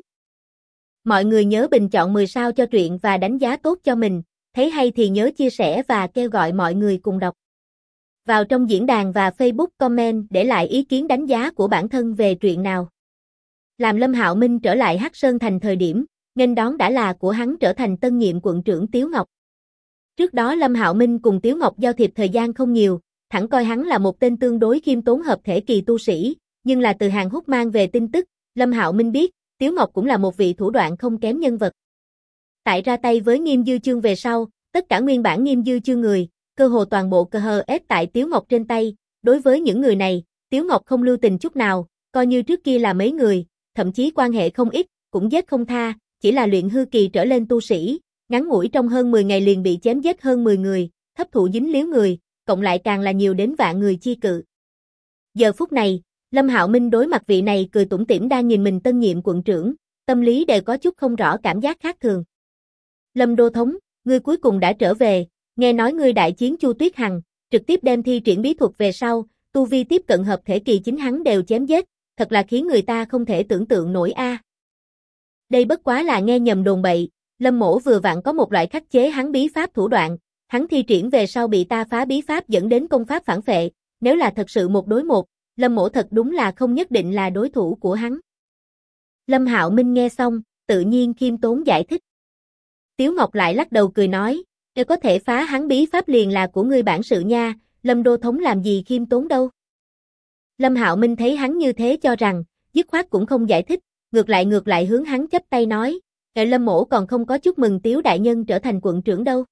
Mọi người nhớ bình chọn 10 sao cho truyện và đánh giá tốt cho mình, thấy hay thì nhớ chia sẻ và kêu gọi mọi người cùng đọc. Vào trong diễn đàn và Facebook comment để lại ý kiến đánh giá của bản thân về truyện nào. Làm Lâm Hạo Minh trở lại Hắc Sơn Thành thời điểm, nghênh đón đã là của hắn trở thành tân nhiệm quận trưởng Tiếu Ngọc. Trước đó Lâm Hạo Minh cùng Tiếu Ngọc giao thiệp thời gian không nhiều, thẳng coi hắn là một tên tương đối khiêm tốn hợp thể kỳ tu sĩ, nhưng là từ Hàn Húc mang về tin tức, Lâm Hạo Minh biết, Tiếu Ngọc cũng là một vị thủ đoạn không kém nhân vật. Tại ra tay với Nghiêm Dư Chương về sau, tất cả nguyên bản Nghiêm Dư Chương người, cơ hồ toàn bộ cơ hờ ép tại Tiếu Ngọc trên tay, đối với những người này, Tiếu Ngọc không lưu tình chút nào, coi như trước kia là mấy người, thậm chí quan hệ không ít, cũng giết không tha, chỉ là luyện hư kỳ trở lên tu sĩ, ngắn ngủi trong hơn 10 ngày liền bị chém giết hơn 10 người, thấp thụ dính líu người, cộng lại càng là nhiều đến vạn người chi cự. Giờ phút này, Lâm Hạo Minh đối mặt vị này cười tủm tỉm đang nhìn mình tân nhiệm quận trưởng, tâm lý đều có chút không rõ cảm giác khác thường. Lâm Đô Thống, ngươi cuối cùng đã trở về, nghe nói ngươi đại chiến Chu Tuyết Hằng, trực tiếp đem thi triển bí thuật về sau, tu vi tiếp cận hợp thể kỳ chính hắn đều chém giết, thật là khiến người ta không thể tưởng tượng nổi a. Đây bất quá là nghe nhầm đồn bậy, Lâm Mỗ vừa vặn có một loại khắc chế hắn bí pháp thủ đoạn, hắn thi triển về sau bị ta phá bí pháp dẫn đến công pháp phản phệ, nếu là thật sự một đối một, Lâm Mỗ thật đúng là không nhất định là đối thủ của hắn. Lâm Hạo Minh nghe xong, tự nhiên khiêm tốn giải thích. Tiếu Ngọc lại lắc đầu cười nói, nếu có thể phá hắn bí pháp liền là của ngươi bản sự nha, Lâm Đô Thống làm gì khiêm tốn đâu. Lâm Hạo Minh thấy hắn như thế cho rằng, dứt khoát cũng không giải thích, ngược lại hướng hắn chắp tay nói, Lâm Mỗ còn không có chúc mừng Tiếu đại nhân trở thành quận trưởng đâu.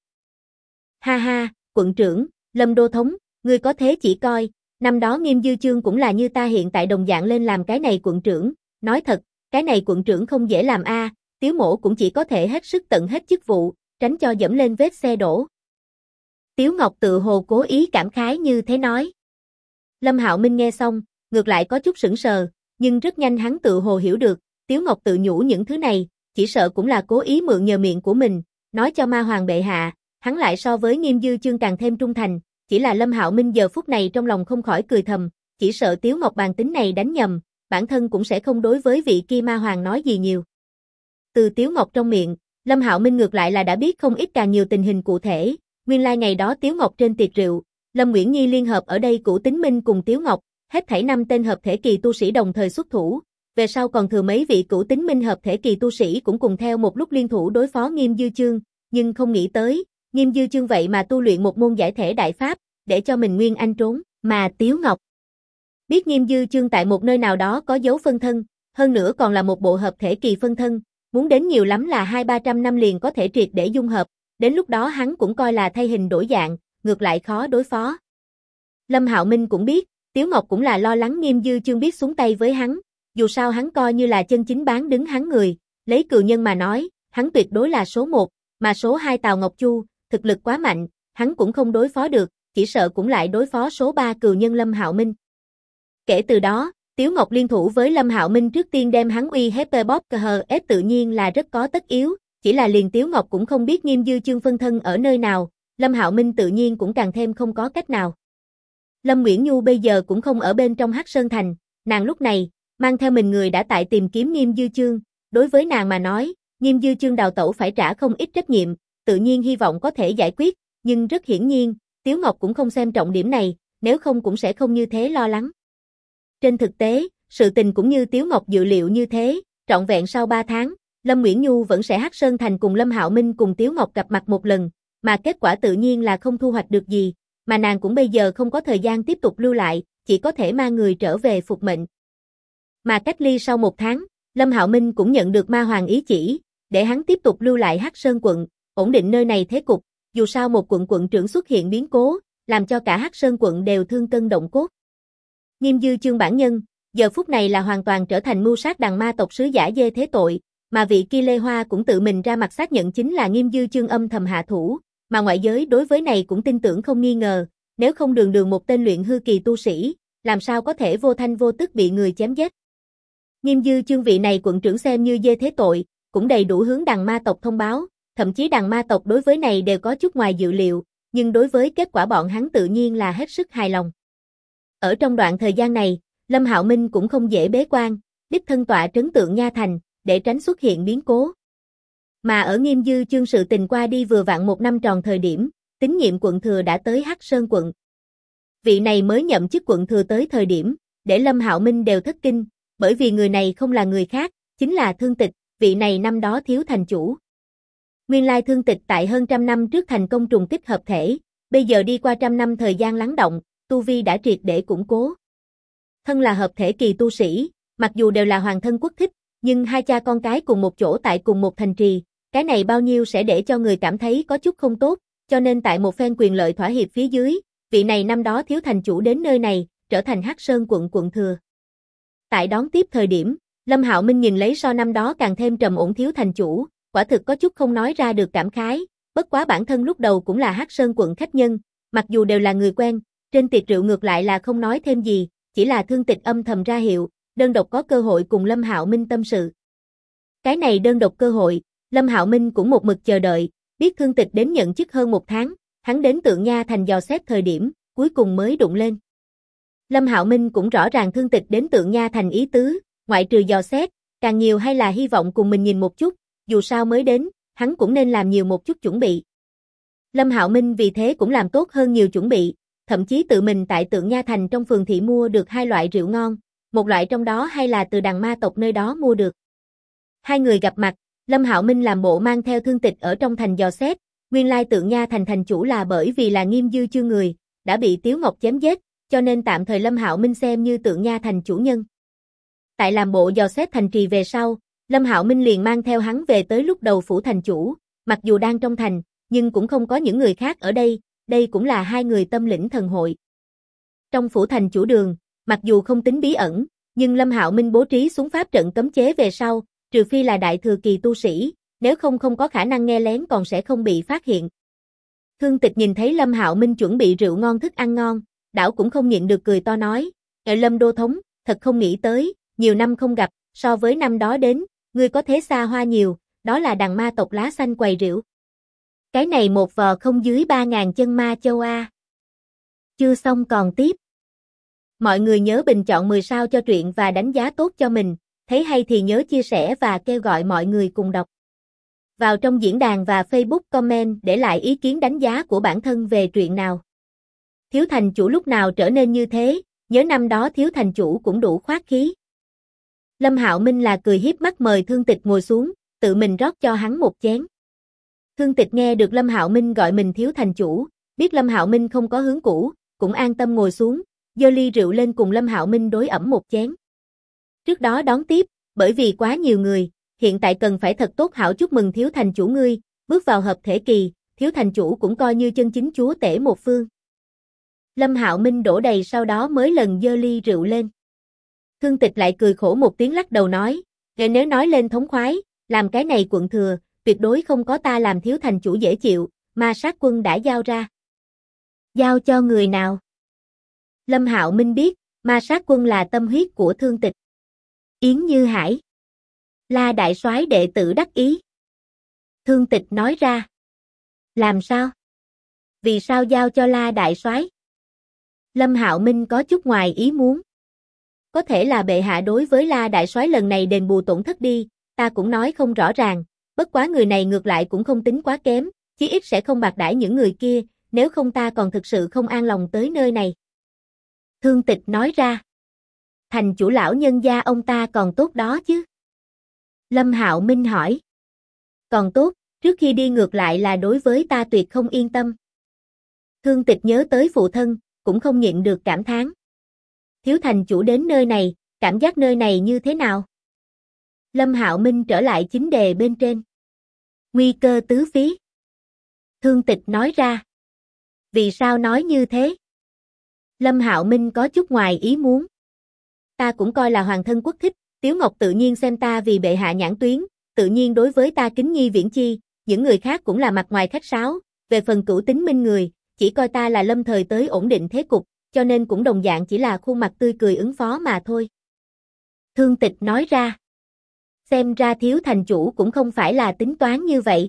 Ha ha, quận trưởng, Lâm Đô Thống, ngươi có thế chỉ coi, năm đó Nghiêm Dư Chương cũng là như ta hiện tại đồng dạng lên làm cái này quận trưởng, nói thật, cái này quận trưởng không dễ làm a, Tiếu Mỗ cũng chỉ có thể hết sức tận hết chức vụ, tránh cho dẫm lên vết xe đổ. Tiếu Ngọc tự hồ cố ý cảm khái như thế nói. Lâm Hạo Minh nghe xong, ngược lại có chút sững sờ, nhưng rất nhanh hắn tự hồ hiểu được, Tiếu Ngọc tự nhủ những thứ này, chỉ sợ cũng là cố ý mượn nhờ miệng của mình, nói cho ma hoàng bệ hạ, hắn lại so với Nghiêm Dư Chương càng thêm trung thành, chỉ là Lâm Hạo Minh giờ phút này trong lòng không khỏi cười thầm, chỉ sợ Tiếu Ngọc bàn tính này đánh nhầm, bản thân cũng sẽ không đối với vị kia ma hoàng nói gì nhiều. Từ Tiếu Ngọc trong miệng, Lâm Hạo Minh ngược lại là đã biết không ít càng nhiều tình hình cụ thể, nguyên lai ngày đó Tiếu Ngọc trên tiệc rượu, Lâm Nguyễn Nhi liên hợp ở đây Cửu Tính Minh cùng Tiếu Ngọc, hết thảy 5 tên hợp thể kỳ tu sĩ đồng thời xuất thủ, về sau còn thừa mấy vị Cửu Tính Minh hợp thể kỳ tu sĩ cũng cùng theo một lúc liên thủ đối phó Nghiêm Dư Chương, nhưng không nghĩ tới, Nghiêm Dư Chương vậy mà tu luyện một môn giải thể đại pháp, để cho mình nguyên anh trốn, mà Tiếu Ngọc biết Nghiêm Dư Chương tại một nơi nào đó có dấu phân thân, hơn nữa còn là một bộ hợp thể kỳ phân thân, muốn đến nhiều lắm là 200-300 năm liền có thể triệt để dung hợp, đến lúc đó hắn cũng coi là thay hình đổi dạng, ngược lại khó đối phó. Lâm Hạo Minh cũng biết, Tiếu Ngọc cũng là lo lắng Nghiêm Dư Chương biết xuống tay với hắn, dù sao hắn coi như là chân chính bán đứng hắn người, lấy cừu nhân mà nói, hắn tuyệt đối là số 1, mà số 2 Tào Ngọc Chu, thực lực quá mạnh, hắn cũng không đối phó được, chỉ sợ cũng lại đối phó số 3 cừu nhân Lâm Hạo Minh. Kể từ đó, Tiếu Ngọc liên thủ với Lâm Hạo Minh trước tiên đem hắn uy hiếp Bóp Cờ ép tự nhiên là rất có tất yếu, chỉ là liền Tiếu Ngọc cũng không biết Nghiêm Dư Chương phân thân ở nơi nào, Lâm Hạo Minh tự nhiên cũng càng thêm không có cách nào. Lâm Nguyễn Nhu bây giờ cũng không ở bên trong Hắc Sơn Thành, nàng lúc này, mang theo mình người đã tại tìm kiếm Nghiêm Dư Chương, đối với nàng mà nói, Nghiêm Dư Chương đào tẩu phải trả không ít trách nhiệm, tự nhiên hy vọng có thể giải quyết, nhưng rất hiển nhiên, Tiếu Ngọc cũng không xem trọng điểm này, nếu không cũng sẽ không như thế lo lắng. Trên thực tế, sự tình cũng như Tiếu Ngọc dự liệu như thế, trọn vẹn sau 3 tháng, Lâm Nguyễn Nhu vẫn sẽ Hắc Sơn Thành cùng Lâm Hạo Minh cùng Tiếu Ngọc gặp mặt một lần, mà kết quả tự nhiên là không thu hoạch được gì, mà nàng cũng bây giờ không có thời gian tiếp tục lưu lại, chỉ có thể mang người trở về phục mệnh. Mà cách ly sau 1 tháng, Lâm Hạo Minh cũng nhận được Ma Hoàng ý chỉ, để hắn tiếp tục lưu lại Hắc Sơn quận, ổn định nơi này thế cục, dù sao một quận trưởng xuất hiện biến cố, làm cho cả Hắc Sơn quận đều thương cân động cốt. Nghiêm Dư Chương bản nhân, giờ phút này là hoàn toàn trở thành mưu sát đằng ma tộc sứ giả dê thế tội, mà vị kia Lê Hoa cũng tự mình ra mặt xác nhận chính là Nghiêm Dư Chương âm thầm hạ thủ, mà ngoại giới đối với này cũng tin tưởng không nghi ngờ, nếu không đường đường một tên luyện hư kỳ tu sĩ, làm sao có thể vô thanh vô tức bị người chém giết. Nghiêm Dư Chương vị này quận trưởng xem như dê thế tội, cũng đầy đủ hướng đằng ma tộc thông báo, thậm chí đằng ma tộc đối với này đều có chút ngoài dự liệu, nhưng đối với kết quả bọn hắn tự nhiên là hết sức hài lòng. Ở trong đoạn thời gian này, Lâm Hạo Minh cũng không dễ bế quan, đích thân tọa trấn Tượng Nha Thành, để tránh xuất hiện biến cố. Mà ở Nghiêm Dư Chương sự tình qua đi vừa vặn 1 năm tròn thời điểm, tín nhiệm quận thừa đã tới Hắc Sơn quận. Vị này mới nhậm chức quận thừa tới thời điểm, để Lâm Hạo Minh đều thất kinh, bởi vì người này không là người khác, chính là Thương Tịch, vị này năm đó thiếu thành chủ. Nguyên lai Thương Tịch tại hơn 100 năm trước thành công trùng kích hợp thể, bây giờ đi qua 100 năm thời gian lắng động, tu vi đã triệt để củng cố. Thân là hợp thể kỳ tu sĩ, mặc dù đều là hoàng thân quốc thích, nhưng hai cha con cái cùng một chỗ tại cùng một thành trì, cái này bao nhiêu sẽ để cho người cảm thấy có chút không tốt, cho nên tại một phen quyền lợi thỏa hiệp phía dưới, vị này năm đó thiếu thành chủ đến nơi này, trở thành Hắc Sơn quận quận thừa. Tại đón tiếp thời điểm, Lâm Hạo Minh nhìn lấy so năm đó càng thêm trầm ổn thiếu thành chủ, quả thực có chút không nói ra được cảm khái, bất quá bản thân lúc đầu cũng là Hắc Sơn quận khách nhân, mặc dù đều là người quen, trên tiệc rượu ngược lại là không nói thêm gì, chỉ là Thương Tịch âm thầm ra hiệu, đơn độc có cơ hội cùng Lâm Hạo Minh tâm sự. Cái này đơn độc cơ hội, Lâm Hạo Minh cũng một mực chờ đợi, biết Thương Tịch đến nhận chức hơn 1 tháng, hắn đến Tượng Nha Thành dò xét thời điểm, cuối cùng mới đụng lên. Lâm Hạo Minh cũng rõ ràng Thương Tịch đến Tượng Nha Thành ý tứ, ngoại trừ dò xét, càng nhiều hay là hy vọng cùng mình nhìn một chút, dù sao mới đến, hắn cũng nên làm nhiều một chút chuẩn bị. Lâm Hạo Minh vì thế cũng làm tốt hơn nhiều chuẩn bị, thậm chí tự mình tại Tượng Nha Thành trong phường thị mua được 2 loại rượu ngon, một loại trong đó hay là từ đằng ma tộc nơi đó mua được. Hai người gặp mặt, Lâm Hạo Minh làm bộ mang theo Thương Tịch ở trong thành dò xét, nguyên lai Tượng Nha Thành thành chủ là bởi vì là Nghiêm Dư Chương người, đã bị Tiếu Ngọc chém giết, cho nên tạm thời Lâm Hạo Minh xem như Tượng Nha Thành chủ nhân. Tại làm bộ dò xét thành trì về sau, Lâm Hạo Minh liền mang theo hắn về tới lúc đầu phủ thành chủ, mặc dù đang trong thành, nhưng cũng không có những người khác ở đây cũng là hai người tâm lĩnh thần hội. Trong phủ thành chủ đường, mặc dù không tính bí ẩn, nhưng Lâm Hạo Minh bố trí xuống pháp trận cấm chế về sau, trừ phi là đại thừa kỳ tu sĩ, nếu không có khả năng nghe lén còn sẽ không bị phát hiện. Thương Tịch nhìn thấy Lâm Hạo Minh chuẩn bị rượu ngon thức ăn ngon, đảo cũng không nhịn được cười to nói, Lâm đô thống, thật không nghĩ tới, nhiều năm không gặp, so với năm đó đến, ngươi có thế xa hoa nhiều, đó là đằng ma tộc lá xanh quầy rượu. Cái này một vò không dưới 3.000 chân ma châu A. Chưa xong còn tiếp. Mọi người nhớ bình chọn 10 sao cho truyện và đánh giá tốt cho mình, thấy hay thì nhớ chia sẻ và kêu gọi mọi người cùng đọc. Vào trong diễn đàn và Facebook comment để lại ý kiến đánh giá của bản thân về truyện nào. Thiếu thành chủ lúc nào trở nên như thế, nhớ năm đó thiếu thành chủ cũng đủ khoát khí. Lâm Hạo Minh là cười hiếp mắt mời Thương Tịch ngồi xuống, tự mình rót cho hắn một chén. Thương Tịch nghe được Lâm Hạo Minh gọi mình thiếu thành chủ, biết Lâm Hạo Minh không có hướng cũ, cũng an tâm ngồi xuống, giơ ly rượu lên cùng Lâm Hạo Minh đối ẩm một chén. Trước đó đón tiếp, bởi vì quá nhiều người, hiện tại cần phải thật tốt hảo chúc mừng thiếu thành chủ ngươi, bước vào hợp thể kỳ, thiếu thành chủ cũng coi như chân chính chúa tể một phương. Lâm Hạo Minh đổ đầy sau đó mới lần giơ ly rượu lên. Thương Tịch lại cười khổ một tiếng lắc đầu nói, nếu nói lên thống khoái, làm cái này quận thừa, tuyệt đối không có ta làm thiếu thành chủ dễ chịu, ma sát quân đã giao ra. Giao cho người nào? Lâm Hạo Minh biết, ma sát quân là tâm huyết của Thương Tịch. Yến Như Hải. La đại soái đệ tử đắc ý. Thương Tịch nói ra. Làm sao? Vì sao giao cho La đại soái? Lâm Hạo Minh có chút ngoài ý muốn. Có thể là bệ hạ đối với La đại soái lần này đền bù tổn thất đi, ta cũng nói không rõ ràng, bất quá người này ngược lại cũng không tính quá kém, chí ít sẽ không bạc đãi những người kia, nếu không ta còn thực sự không an lòng tới nơi này. Thương Tịch nói ra. Thành chủ lão nhân gia ông ta còn tốt đó chứ? Lâm Hạo Minh hỏi. Còn tốt, trước khi đi ngược lại là đối với ta tuyệt không yên tâm. Thương Tịch nhớ tới phụ thân, cũng không nhịn được cảm thán. Thiếu thành chủ đến nơi này, cảm giác nơi này như thế nào? Lâm Hạo Minh trở lại chính đề bên trên. Nguy cơ tứ phía. Thương Tịch nói ra. Vì sao nói như thế? Lâm Hạo Minh có chút ngoài ý muốn. Ta cũng coi là hoàng thân quốc thích, Tiếu Ngọc tự nhiên xem ta vì bệ hạ nhãn tuyến, tự nhiên đối với ta kính nhi viễn chi, những người khác cũng là mặt ngoài khách sáo, về phần Cửu Tính Minh người, chỉ coi ta là lâm thời tới ổn định thế cục, cho nên cũng đồng dạng chỉ là khuôn mặt tươi cười ứng phó mà thôi. Thương Tịch nói ra. Xem ra thiếu thành chủ cũng không phải là tính toán như vậy.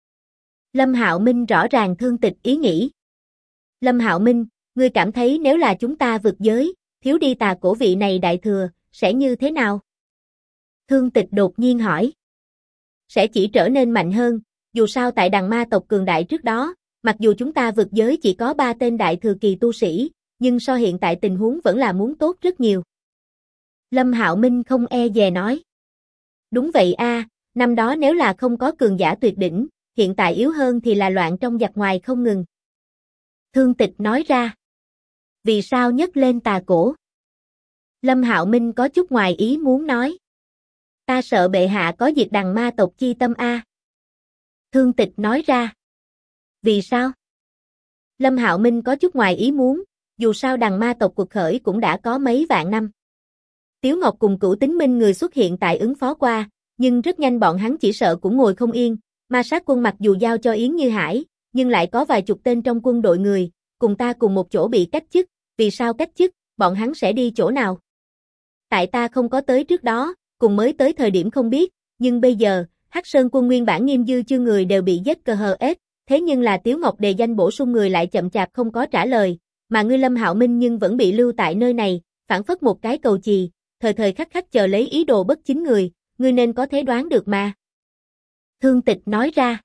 Lâm Hạo Minh rõ ràng Thương Tịch ý nghĩ. Lâm Hạo Minh, ngươi cảm thấy nếu là chúng ta vượt giới, thiếu đi tà cổ vị này đại thừa, sẽ như thế nào? Thương Tịch đột nhiên hỏi. Sẽ chỉ trở nên mạnh hơn, dù sao tại đằng ma tộc cường đại trước đó, mặc dù chúng ta vượt giới chỉ có 3 tên đại thừa kỳ tu sĩ, nhưng so hiện tại tình huống vẫn là muốn tốt rất nhiều. Lâm Hạo Minh không e dè nói. Đúng vậy a, năm đó nếu là không có cường giả tuyệt đỉnh, hiện tại yếu hơn thì là loạn trong giặc ngoài không ngừng. Thương Tịch nói ra. Vì sao nhấc lên tà cổ? Lâm Hạo Minh có chút ngoài ý muốn nói. Ta sợ bệ hạ có diệt đằng ma tộc chi tâm a. Thương Tịch nói ra. Vì sao? Lâm Hạo Minh có chút ngoài ý muốn, dù sao đằng ma tộc cuộc khởi cũng đã có mấy vạn năm. Tiếu Ngọc cùng Cửu Tính Minh người xuất hiện tại ứng phó qua, nhưng rất nhanh bọn hắn chỉ sợ cũng ngồi không yên, ma sát quân mặc dù giao cho Yến Như Hải, nhưng lại có vài chục tên trong quân đội người, cùng ta cùng một chỗ bị cách chức, vì sao cách chức, bọn hắn sẽ đi chỗ nào? Tại ta không có tới trước đó, cùng mới tới thời điểm không biết, nhưng bây giờ, Hắc Sơn quân nguyên bản Nghiêm Dư Chương người đều bị giết cờ hờ ết, thế nhưng là Tiếu Ngọc đề danh bổ sung người lại chậm chạp không có trả lời, mà ngươi Lâm Hạo Minh nhưng vẫn bị lưu tại nơi này, phản phất một cái cầu chì, thời thời khắc khắc chờ lấy ý đồ bất chính người, ngươi nên có thể đoán được mà. Thương Tịch nói ra.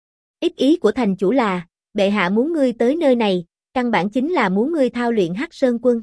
Ý của thành chủ là, bệ hạ muốn ngươi tới nơi này, căn bản chính là muốn ngươi thao luyện Hắc Sơn quân.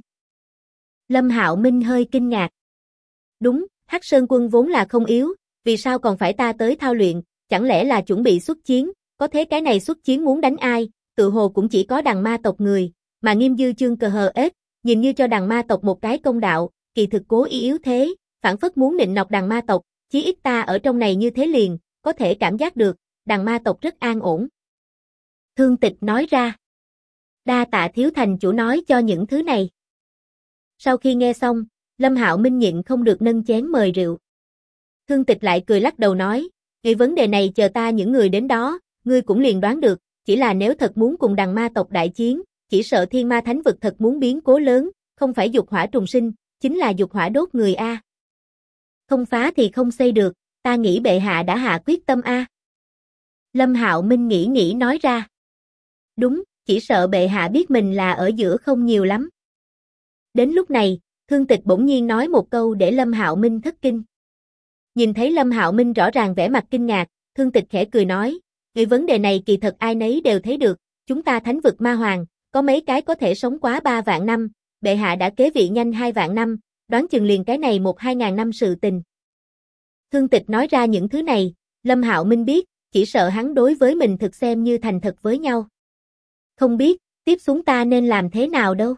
Lâm Hạo Minh hơi kinh ngạc. Đúng, Hắc Sơn quân vốn là không yếu, vì sao còn phải ta tới thao luyện, chẳng lẽ là chuẩn bị xuất chiến, có thế cái này xuất chiến muốn đánh ai, tự hồ cũng chỉ có đằng ma tộc người, mà Nghiêm Dư Chương cờ hờ ết, nhìn như cho đằng ma tộc một cái công đạo, kỳ thực cố ý yếu thế, phản phất muốn nịnh nọt đằng ma tộc, chí ít ta ở trong này như thế liền, có thể cảm giác được, đằng ma tộc rất an ổn. Thương Tịch nói ra. Đa tạ thiếu thành chủ nói cho những thứ này. Sau khi nghe xong, Lâm Hạo Minh nhịn không được nâng chén mời rượu. Thương Tịch lại cười lắc đầu nói, vì vấn đề này chờ ta những người đến đó, ngươi cũng liền đoán được, chỉ là nếu thật muốn cùng đằng ma tộc đại chiến, chỉ sợ thiên ma thánh vực thật muốn biến cố lớn, không phải dục hỏa trùng sinh, chính là dục hỏa đốt người a. Không phá thì không xây được, ta nghĩ bệ hạ đã hạ quyết tâm a. Lâm Hạo Minh nghĩ nói ra. Đúng, chỉ sợ bệ hạ biết mình là ở giữa không nhiều lắm. Đến lúc này, Thương Tịch bỗng nhiên nói một câu để Lâm Hạo Minh thất kinh. Nhìn thấy Lâm Hạo Minh rõ ràng vẻ mặt kinh ngạc, Thương Tịch khẽ cười nói, "Cái vấn đề này kỳ thật ai nấy đều thấy được, chúng ta thánh vực ma hoàng, có mấy cái có thể sống quá 3 vạn năm, bệ hạ đã kế vị nhanh 2 vạn năm, đoán chừng liền cái này 1-2 ngàn năm sự tình." Thương Tịch nói ra những thứ này, Lâm Hạo Minh biết, chỉ sợ hắn đối với mình thực xem như thành thật với nhau. Không biết, tiếp xuống ta nên làm thế nào đâu?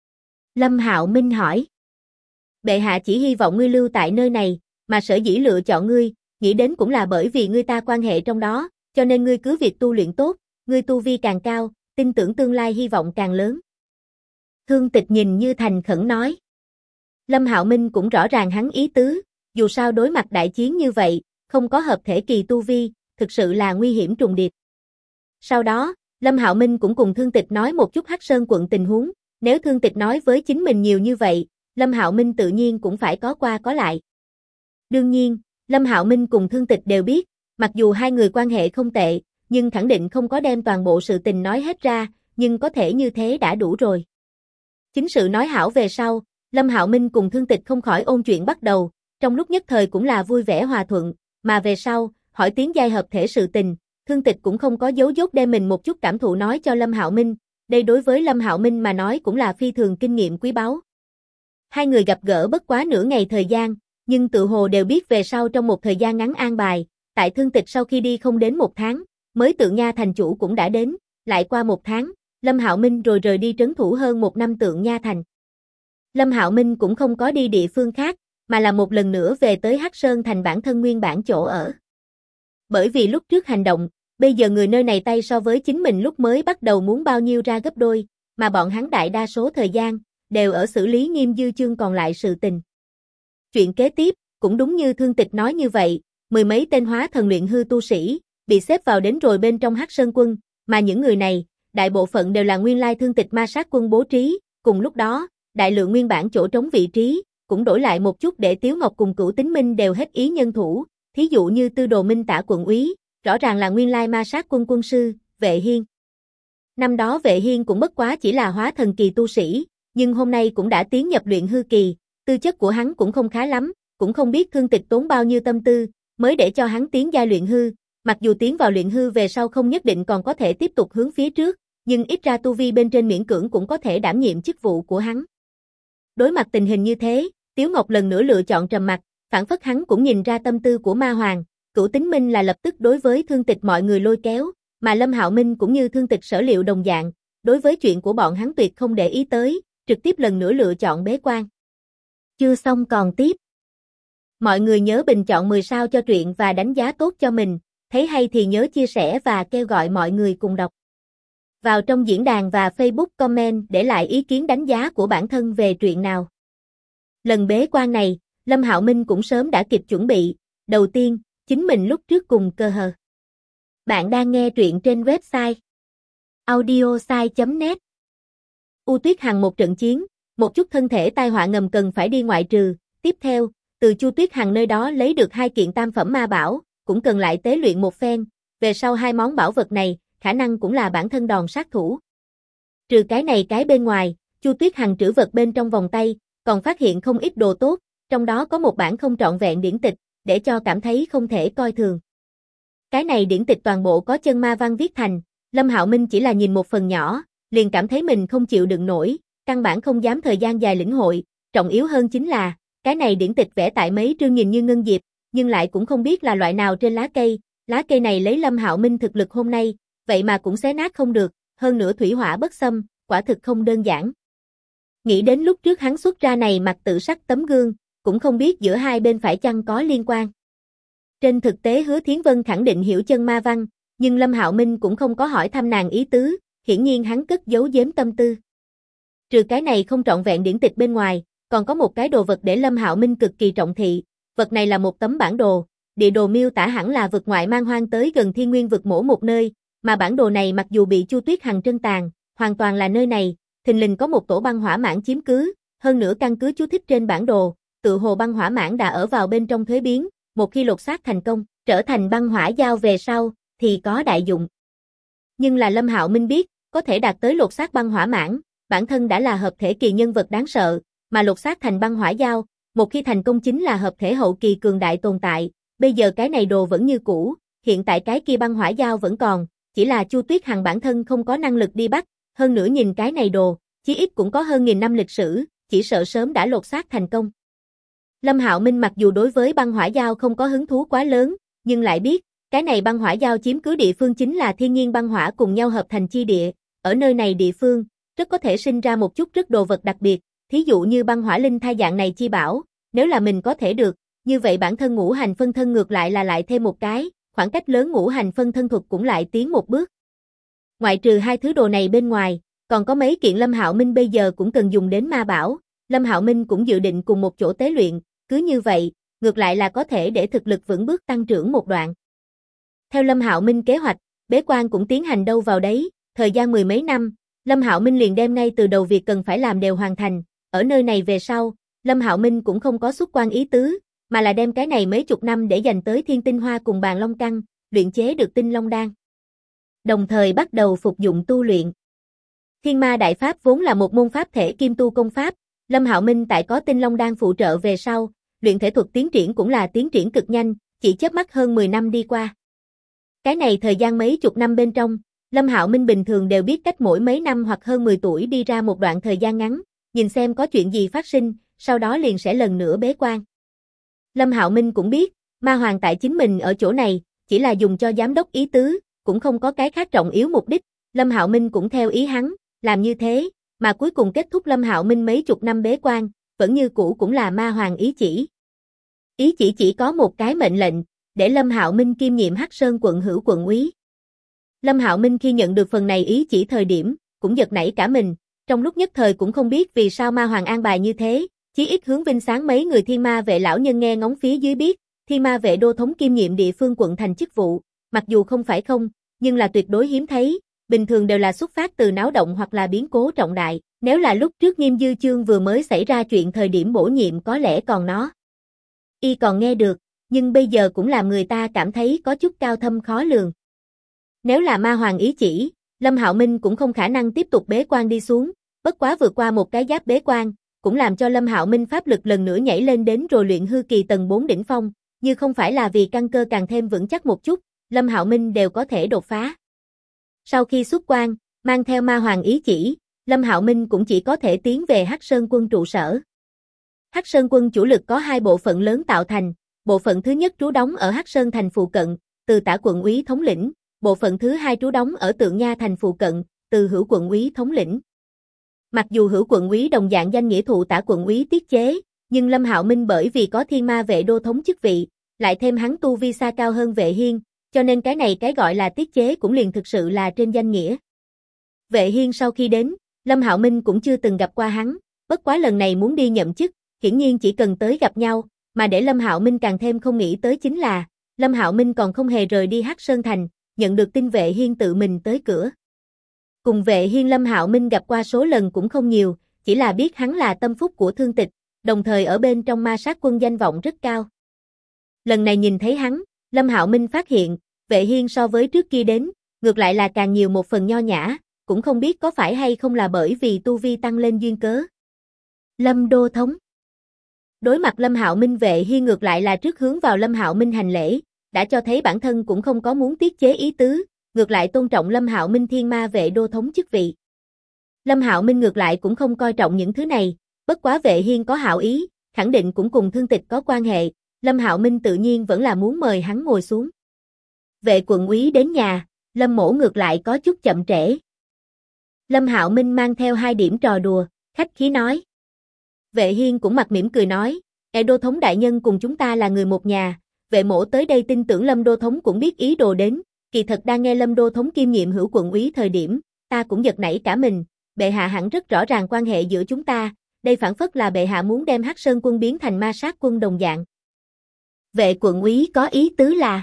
Lâm Hạo Minh hỏi. Bệ hạ chỉ hy vọng ngươi lưu tại nơi này, mà sở dĩ lựa chọn ngươi, nghĩ đến cũng là bởi vì ngươi ta quan hệ trong đó, cho nên ngươi cứ việc tu luyện tốt, ngươi tu vi càng cao, tin tưởng tương lai hy vọng càng lớn. Thương Tịch nhìn như thành khẩn nói. Lâm Hạo Minh cũng rõ ràng hắn ý tứ, dù sao đối mặt đại chiến như vậy, không có hợp thể kỳ tu vi, thực sự là nguy hiểm trùng điệp. Sau đó, Lâm Hạo Minh cũng cùng Thương Tịch nói một chút Hắc Sơn quận tình huống, nếu Thương Tịch nói với chính mình nhiều như vậy, Lâm Hạo Minh tự nhiên cũng phải có qua có lại. Đương nhiên, Lâm Hạo Minh cùng Thương Tịch đều biết, mặc dù hai người quan hệ không tệ, nhưng khẳng định không có đem toàn bộ sự tình nói hết ra, nhưng có thể như thế đã đủ rồi. Chính sự nói hảo về sau, Lâm Hạo Minh cùng Thương Tịch không khỏi ôn chuyện bắt đầu, trong lúc nhất thời cũng là vui vẻ hòa thuận, mà về sau, hỏi tiến giai hợp thể sự tình, Thương Tịch cũng không có giấu dốt đem mình một chút cảm thụ nói cho Lâm Hạo Minh, đây đối với Lâm Hạo Minh mà nói cũng là phi thường kinh nghiệm quý báu. Hai người gặp gỡ bất quá nửa ngày thời gian, nhưng tự hồ đều biết về sau trong một thời gian ngắn an bài, tại Thương Tịch sau khi đi không đến 1 tháng, mới Tượng Nha thành chủ cũng đã đến, lại qua 1 tháng, Lâm Hạo Minh rồi rời đi trấn thủ hơn 1 năm Tượng Nha thành. Lâm Hạo Minh cũng không có đi địa phương khác, mà là một lần nữa về tới Hắc Sơn thành bản thân nguyên bản chỗ ở. Bởi vì lúc trước hành động, bây giờ người nơi này tay so với chính mình lúc mới bắt đầu muốn bao nhiêu ra gấp đôi, mà bọn hắn đại đa số thời gian, đều ở xử lý Nghiêm Dư Chương còn lại sự tình. Chuyện kế tiếp, cũng đúng như Thương Tịch nói như vậy, 10 mấy tên hóa thần luyện hư tu sĩ, bị xếp vào đến rồi bên trong Hắc Sơn quân, mà những người này, đại bộ phận đều là nguyên lai Thương Tịch ma sát quân bố trí, cùng lúc đó, đại lượng nguyên bản chỗ trống vị trí, cũng đổi lại một chút để Tiếu Ngọc cùng Cửu Tính Minh đều hết ý nhân thủ, thí dụ như Tư Đồ Minh Tả quận úy, rõ ràng là nguyên lai ma sát quân quân sư, Vệ Hiên. Năm đó Vệ Hiên cũng bất quá chỉ là hóa thần kỳ tu sĩ, nhưng hôm nay cũng đã tiến nhập luyện hư kỳ, tư chất của hắn cũng không khá lắm, cũng không biết Thương Tịch tốn bao nhiêu tâm tư, mới để cho hắn tiến giai luyện hư, mặc dù tiến vào luyện hư về sau không nhất định còn có thể tiếp tục hướng phía trước, nhưng ít ra tu vi bên trên miễn cưỡng cũng có thể đảm nhiệm chức vụ của hắn. Đối mặt tình hình như thế, Tiếu Ngọc lần nữa lựa chọn trầm mặc, phản phất hắn cũng nhìn ra tâm tư của ma hoàng, Cửu Tính Minh là lập tức đối với Thương Tịch mọi người lôi kéo, mà Lâm Hạo Minh cũng như Thương Tịch sở liệu đồng dạng, đối với chuyện của bọn hắn tuyệt không để ý tới, trực tiếp lần nữa lựa chọn bế quan. Chưa xong còn tiếp. Mọi người nhớ bình chọn 10 sao cho truyện và đánh giá tốt cho mình, thấy hay thì nhớ chia sẻ và kêu gọi mọi người cùng đọc. Vào trong diễn đàn và Facebook comment để lại ý kiến đánh giá của bản thân về truyện nào. Lần bế quan này, Lâm Hạo Minh cũng sớm đã kịp chuẩn bị, đầu tiên, chính mình lúc trước cùng cơ hờ. Bạn đang nghe truyện trên website audiosai.net. U Tuyết Hằng một trận chiến, một chút thân thể tai họa ngầm cần phải đi ngoại trừ, tiếp theo, từ Chu Tuyết Hằng nơi đó lấy được 2 kiện tam phẩm ma bảo, cũng cần lại tế luyện một phen, về sau 2 món bảo vật này, khả năng cũng là bản thân đòn sát thủ. Trừ cái này cái bên ngoài, Chu Tuyết Hằng trữ vật bên trong vòng tay, còn phát hiện không ít đồ tốt, trong đó có một bản không trọn vẹn điển tịch, để cho cảm thấy không thể coi thường. Cái này điển tịch toàn bộ có chân ma văn viết thành, Lâm Hạo Minh chỉ là nhìn một phần nhỏ, liền cảm thấy mình không chịu đựng nổi, căn bản không dám thời gian dài lĩnh hội, trọng yếu hơn chính là, cái này điển tịch vẽ tại mấy trương nhìn như ngân diệp, nhưng lại cũng không biết là loại nào trên lá cây này lấy Lâm Hạo Minh thực lực hôm nay, vậy mà cũng xé nát không được, hơn nữa thủy hỏa bất xâm, quả thực không đơn giản. Nghĩ đến lúc trước hắn xuất ra này mặt tự sắc tấm gương, cũng không biết giữa hai bên phải chăng có liên quan. Trên thực tế Hứa Thiến Vân khẳng định hiểu chân ma văn, nhưng Lâm Hạo Minh cũng không có hỏi thăm nàng ý tứ, hiển nhiên hắn cất giấu giếm tâm tư. Trừ cái này không trọn vẹn điển tịch bên ngoài, còn có một cái đồ vật để Lâm Hạo Minh cực kỳ trọng thị, vật này là một tấm bản đồ, địa đồ miêu tả hẳn là vực ngoại man hoang tới gần Thiên Nguyên vực mổ một nơi, mà bản đồ này mặc dù bị Chu Tuyết Hằng trân tàn, hoàn toàn là nơi này, thình lình có một tổ băng hỏa mãng chiếm cứ, hơn nữa căn cứ chú thích trên bản đồ, tự hồ băng hỏa mãng đã ở vào bên trong thuế biến, một khi lột xác thành công, trở thành băng hỏa dao về sau, thì có đại dụng. Nhưng là Lâm Hạo Minh biết, có thể đạt tới lột xác băng hỏa mãng, bản thân đã là hợp thể kỳ nhân vật đáng sợ, mà lột xác thành băng hỏa dao, một khi thành công chính là hợp thể hậu kỳ cường đại tồn tại, bây giờ cái này đồ vẫn như cũ, hiện tại cái kia băng hỏa dao vẫn còn, chỉ là Chu Tuyết Hằng bản thân không có năng lực đi bắt, hơn nữa nhìn cái này đồ, chí ít cũng có hơn 1000 năm lịch sử, chỉ sợ sớm đã lột xác thành công. Lâm Hạo Minh mặc dù đối với băng hỏa dao không có hứng thú quá lớn, nhưng lại biết, cái này băng hỏa dao chiếm cứ địa phương chính là thiên nhiên băng hỏa cùng nhau hợp thành chi địa, ở nơi này địa phương, rất có thể sinh ra một chút rất đồ vật đặc biệt, thí dụ như băng hỏa linh thai dạng này chi bảo, nếu là mình có thể được, như vậy bản thân ngũ hành phân thân ngược lại là lại thêm một cái, khoảng cách lớn ngũ hành phân thân thuật cũng lại tiến một bước. Ngoại trừ hai thứ đồ này bên ngoài, còn có mấy kiện Lâm Hạo Minh bây giờ cũng cần dùng đến ma bảo, Lâm Hạo Minh cũng dự định cùng một chỗ tế luyện, cứ như vậy, ngược lại là có thể để thực lực vững bước tăng trưởng một đoạn. Theo Lâm Hạo Minh kế hoạch, bế quan cũng tiến hành đâu vào đấy, thời gian 10 mấy năm, Lâm Hạo Minh liền đem ngay từ đầu việc cần phải làm đều hoàn thành, ở nơi này về sau, Lâm Hạo Minh cũng không có xuất quan ý tứ, mà là đem cái này mấy chục năm để dành tới Thiên Tinh Hoa cùng Bàn Long Căn, luyện chế được Tinh Long Đan. Đồng thời bắt đầu phục dụng tu luyện. Thiên Ma Đại Pháp vốn là một môn pháp thể kim tu công pháp, Lâm Hạo Minh tại có Tinh Long Đan phụ trợ về sau, luyện thể thuật tiến triển cũng là tiến triển cực nhanh, chỉ chớp mắt hơn 10 năm đi qua. Cái này thời gian mấy chục năm bên trong, Lâm Hạo Minh bình thường đều biết cách mỗi mấy năm hoặc hơn 10 tuổi đi ra một đoạn thời gian ngắn, nhìn xem có chuyện gì phát sinh, sau đó liền sẽ lần nữa bế quan. Lâm Hạo Minh cũng biết, Ma Hoàng tại chính mình ở chỗ này, chỉ là dùng cho giám đốc ý tứ, cũng không có cái khác trọng yếu mục đích, Lâm Hạo Minh cũng theo ý hắn, làm như thế, mà cuối cùng kết thúc Lâm Hạo Minh mấy chục năm bế quan, vẫn như cũ cũng là Ma Hoàng ý chỉ. Ý chỉ có một cái mệnh lệnh, để Lâm Hạo Minh kiêm nhiệm Hắc Sơn quận hữu quận úy. Lâm Hạo Minh khi nhận được phần này ý chỉ thời điểm, cũng giật nảy cả mình, trong lúc nhất thời cũng không biết vì sao Ma Hoàng an bài như thế, chí ít hướng vinh sáng mấy người Thiên Ma vệ lão nhân nghe ngóng phía dưới biết, Thiên Ma vệ đô thống kiêm nhiệm địa phương quận thành chức vụ, mặc dù không phải không, nhưng là tuyệt đối hiếm thấy, bình thường đều là xuất phát từ náo động hoặc là biến cố trọng đại, nếu là lúc trước Nghiêm Dư Chương vừa mới xảy ra chuyện thời điểm bổ nhiệm có lẽ còn nó. Y còn nghe được, nhưng bây giờ cũng làm người ta cảm thấy có chút cao thâm khó lường. Nếu là Ma Hoàng ý chỉ, Lâm Hạo Minh cũng không khả năng tiếp tục bế quan đi xuống, bất quá vượt qua một cái giáp bế quan, cũng làm cho Lâm Hạo Minh pháp lực lần nữa nhảy lên đến rồi luyện hư kỳ tầng 4 đỉnh phong, như không phải là vì căn cơ càng thêm vững chắc một chút, Lâm Hạo Minh đều có thể đột phá. Sau khi xuất quan, mang theo Ma Hoàng ý chỉ, Lâm Hạo Minh cũng chỉ có thể tiến về Hắc Sơn quân trụ sở. Hắc Sơn quân chủ lực có hai bộ phận lớn tạo thành, bộ phận thứ nhất trú đóng ở Hắc Sơn thành phụ cận, từ Tả quận úy thống lĩnh, bộ phận thứ hai trú đóng ở Tượng Nha thành phụ cận, từ Hữu quận úy thống lĩnh. Mặc dù Hữu quận úy đồng dạng danh nghĩa thụ Tả quận úy tiết chế, nhưng Lâm Hạo Minh bởi vì có Thiên Ma vệ đô thống chức vị, lại thêm hắn tu vi xa cao hơn Vệ Hiên, cho nên cái này cái gọi là tiết chế cũng liền thực sự là trên danh nghĩa. Vệ Hiên sau khi đến, Lâm Hạo Minh cũng chưa từng gặp qua hắn, bất quá lần này muốn đi nhậm chức, hiển nhiên chỉ cần tới gặp nhau, mà để Lâm Hạo Minh càng thêm không nghĩ tới chính là, Lâm Hạo Minh còn không hề rời đi Hắc Sơn thành, nhận được tin Vệ Hiên tự mình tới cửa. Cùng Vệ Hiên Lâm Hạo Minh gặp qua số lần cũng không nhiều, chỉ là biết hắn là tâm phúc của Thương Tịch, đồng thời ở bên trong ma sát quân danh vọng rất cao. Lần này nhìn thấy hắn, Lâm Hạo Minh phát hiện, Vệ Hiên so với trước kia đến, ngược lại là càng nhiều một phần nho nhã, cũng không biết có phải hay không là bởi vì tu vi tăng lên duyên cớ. Lâm đô thống. Đối mặt Lâm Hạo Minh, Vệ Hiên ngược lại là trước hướng vào Lâm Hạo Minh hành lễ, đã cho thấy bản thân cũng không có muốn tiết chế ý tứ, ngược lại tôn trọng Lâm Hạo Minh Thiên Ma vệ đô thống chức vị. Lâm Hạo Minh ngược lại cũng không coi trọng những thứ này, bất quá Vệ Hiên có hảo ý, khẳng định cũng cùng Thương Tịch có quan hệ, Lâm Hạo Minh tự nhiên vẫn là muốn mời hắn ngồi xuống. Vệ quận úy đến nhà, Lâm mỗ ngược lại có chút chậm trễ. Lâm Hạo Minh mang theo hai điểm trò đùa, khách khí nói. Vệ Hiên cũng mặt mỉm cười nói, đô thống đại nhân cùng chúng ta là người một nhà, Vệ mỗ tới đây tin tưởng Lâm đô thống cũng biết ý đồ đến, kỳ thật đang nghe Lâm đô thống kiêm nhiệm Hữu quận úy thời điểm, ta cũng giật nảy cả mình, bệ hạ hẳn rất rõ ràng quan hệ giữa chúng ta, đây phản phất là bệ hạ muốn đem Hắc Sơn quân biến thành ma sát quân đồng dạng. Vệ quận úy có ý tứ là?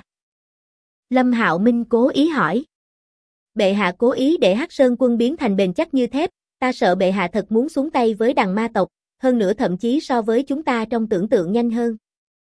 Lâm Hạo Minh cố ý hỏi. Bệ hạ cố ý để Hắc Sơn quân biến thành bền chắc như thép, ta sợ bệ hạ thật muốn xuống tay với đằng ma tộc, hơn nữa thậm chí so với chúng ta trong tưởng tượng nhanh hơn.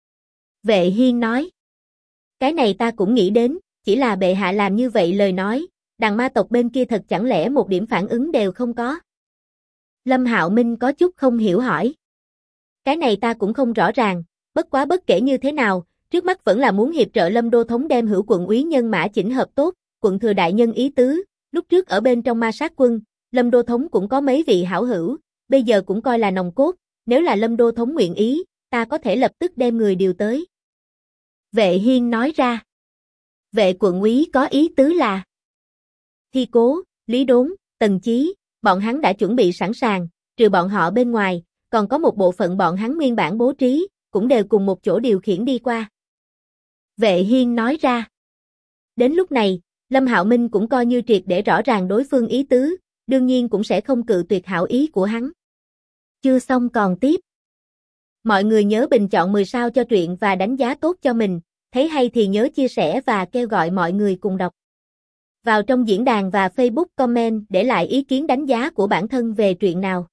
Vệ Hiên nói. Cái này ta cũng nghĩ đến, chỉ là bệ hạ làm như vậy lời nói, đằng ma tộc bên kia thật chẳng lẽ một điểm phản ứng đều không có. Lâm Hạo Minh có chút không hiểu hỏi. Cái này ta cũng không rõ ràng, bất quá bất kể như thế nào, trước mắt vẫn là muốn hiệp trợ Lâm Đô Thống đem Hữu quận úy nhân mã chỉnh hợp tốt, quận thừa đại nhân ý tứ, lúc trước ở bên trong ma sát quân, Lâm Đô Thống cũng có mấy vị hảo hữu, bây giờ cũng coi là nòng cốt, nếu là Lâm Đô Thống nguyện ý, ta có thể lập tức đem người điều tới. Vệ Hiên nói ra. Vệ quận úy có ý tứ là Thi Cố, Lý Đốn, Tần Chí, bọn hắn đã chuẩn bị sẵn sàng, trừ bọn họ bên ngoài, còn có một bộ phận bọn hắn nguyên bản bố trí, cũng đều cùng một chỗ điều khiển đi qua. Vệ Hiên nói ra. Đến lúc này, Lâm Hạo Minh cũng coi như triệt để rõ ràng đối phương ý tứ, đương nhiên cũng sẽ không cự tuyệt hảo ý của hắn. Chưa xong còn tiếp. Mọi người nhớ bình chọn 10 sao cho truyện và đánh giá tốt cho mình, thấy hay thì nhớ chia sẻ và kêu gọi mọi người cùng đọc. Vào trong diễn đàn và Facebook comment để lại ý kiến đánh giá của bản thân về truyện nào.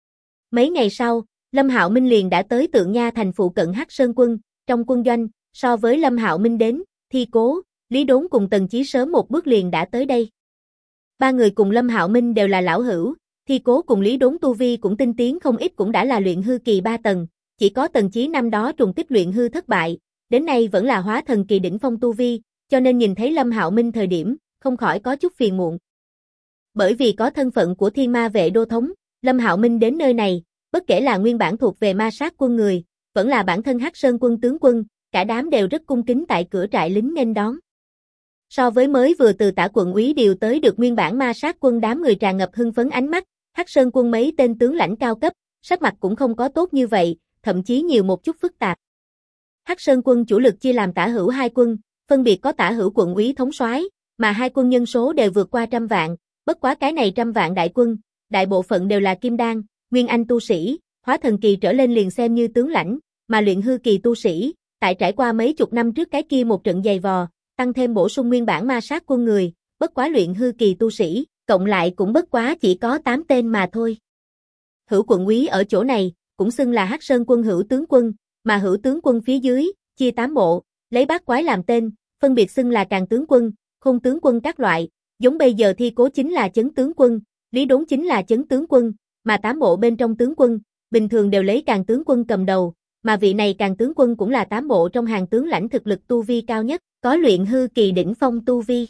Mấy ngày sau, Lâm Hạo Minh liền đã tới Tượng Nha thành phụ cận Hắc Sơn quân, trong quân doanh, so với Lâm Hạo Minh đến, Thi Cố, Lý Đốn cùng Tần Chí sớm một bước liền đã tới đây. Ba người cùng Lâm Hạo Minh đều là lão hữu, Thi Cố cùng Lý Đốn tu vi cũng tinh tiến không ít cũng đã là luyện hư kỳ 3 tầng, chỉ có Tần Chí năm đó trùng kích luyện hư thất bại, đến nay vẫn là hóa thần kỳ đỉnh phong tu vi, cho nên nhìn thấy Lâm Hạo Minh thời điểm, không khỏi có chút phiền muộn. Bởi vì có thân phận của Thiên Ma vệ đô thống, Lâm Hạo Minh đến nơi này, bất kể là nguyên bản thuộc về ma sát quân người, vẫn là bản thân Hắc Sơn quân tướng quân, cả đám đều rất cung kính tại cửa trại lính nghênh đón. So với mới vừa từ Tả quận úy điều tới được nguyên bản ma sát quân, đám người tràn ngập hưng phấn ánh mắt, Hắc Sơn quân mấy tên tướng lãnh cao cấp, sắc mặt cũng không có tốt như vậy, thậm chí nhiều một chút phức tạp. Hắc Sơn quân chủ lực chia làm Tả hữu hai quân, phân biệt có Tả hữu quận úy thống soái, mà hai quân nhân số đều vượt qua 100 vạn, bất quá cái này 100 vạn đại quân, đại bộ phận đều là kim đan, nguyên anh tu sĩ, hóa thần kỳ trở lên liền xem như tướng lãnh, mà luyện hư kỳ tu sĩ, tại trải qua mấy chục năm trước cái kia một trận dày vò, tăng thêm bổ sung nguyên bản ma sát quân người, bất quá luyện hư kỳ tu sĩ, cộng lại cũng bất quá chỉ có 8 tên mà thôi. Hữu quận úy ở chỗ này, cũng xưng là Hắc Sơn quân hữu tướng quân, mà hữu tướng quân phía dưới, chia 8 bộ, lấy bát quái làm tên, phân biệt xưng là Càn tướng quân, Khôn tướng quân các loại, giống bây giờ Thi Cố chính là Chấn tướng quân, Lý Đốn chính là Chấn tướng quân, mà 8 bộ bên trong tướng quân, bình thường đều lấy Càn tướng quân cầm đầu, mà vị này Càn tướng quân cũng là 8 bộ trong hàng tướng lãnh thực lực tu vi cao nhất, có luyện hư kỳ đỉnh phong tu vi.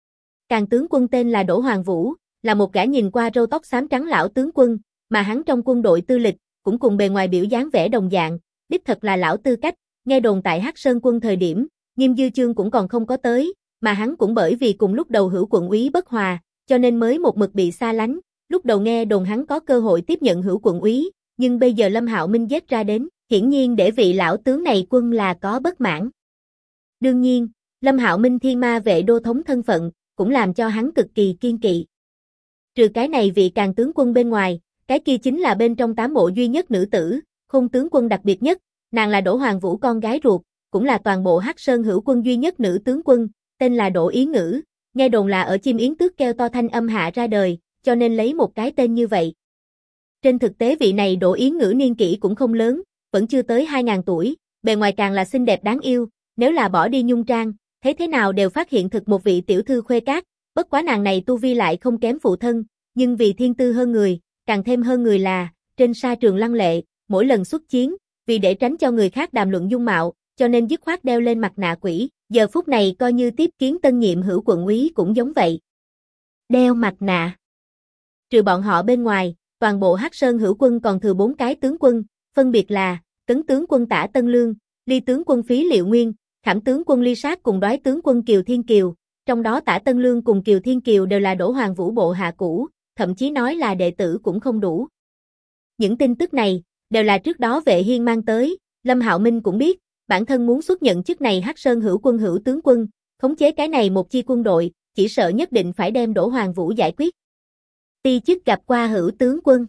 Càn tướng quân tên là Đỗ Hoàng Vũ, là một gã nhìn qua râu tóc xám trắng lão tướng quân, mà hắn trong quân đội tư lịch, cũng cùng bề ngoài biểu dáng vẻ đồng dạng, đích thật là lão tư cách, nghe đồn tại Hắc Sơn quân thời điểm, Nghiêm Dư Chương cũng còn không có tới, mà hắn cũng bởi vì cùng lúc đầu hữu quận úy bất hòa, cho nên mới một mực bị xa lánh, lúc đầu nghe đồn hắn có cơ hội tiếp nhận hữu quận úy, nhưng bây giờ Lâm Hạo Minh giết ra đến, hiển nhiên để vị lão tướng này quân là có bất mãn. Đương nhiên, Lâm Hạo Minh Thiên Ma vệ đô thống thân phận, cũng làm cho hắn cực kỳ kiên kỵ. Trừ cái này vị Càn tướng quân bên ngoài, cái kia chính là bên trong 8 bộ duy nhất nữ tử, Khôn tướng quân đặc biệt nhất, nàng là Đỗ Hoàng Vũ con gái ruột, cũng là toàn bộ Hắc Sơn hữu quân duy nhất nữ tướng quân, tên là Đỗ Yến Ngữ, nghe đồn là ở chim yến tước kêu to thanh âm hạ ra đời, cho nên lấy một cái tên như vậy. Trên thực tế vị này Đỗ Yến Ngữ niên kỷ cũng không lớn, vẫn chưa tới 2000 tuổi, bề ngoài càng là xinh đẹp đáng yêu, nếu là bỏ đi nhung trang, thấy thế nào đều phát hiện thực một vị tiểu thư khuê cát, bất quá nàng này tu vi lại không kém phụ thân, nhưng vì thiên tư hơn người, càng thêm hơn người là, trên sa trường lăng lệ, mỗi lần xuất chiến, vì để tránh cho người khác đàm luận dung mạo, cho nên dứt khoát đeo lên mặt nạ quỷ, giờ phút này coi như tiếp kiến tân nhiệm hữu quận úy cũng giống vậy. Đeo mặt nạ. Trừ bọn họ bên ngoài, toàn bộ Hắc Sơn hữu quân còn thừa 4 cái tướng quân, phân biệt là Cấn tướng quân Tả Tân Lương, Ly tướng quân Phí Liệu Nguyên, Khảm tướng quân Ly Sát cùng Đoái tướng quân Kiều Thiên Kiều, trong đó Tả Tân Lương cùng Kiều Thiên Kiều đều là Đỗ Hoàng Vũ bộ hạ cũ, thậm chí nói là đệ tử cũng không đủ. Những tin tức này đều là trước đó Vệ Hiên mang tới, Lâm Hạo Minh cũng biết, bản thân muốn xuất nhận chức này Hắc Sơn hữu quân hữu tướng quân, khống chế cái này một chi quân đội, chỉ sợ nhất định phải đem Đỗ Hoàng Vũ giải quyết. Ti chức gặp qua hữu tướng quân.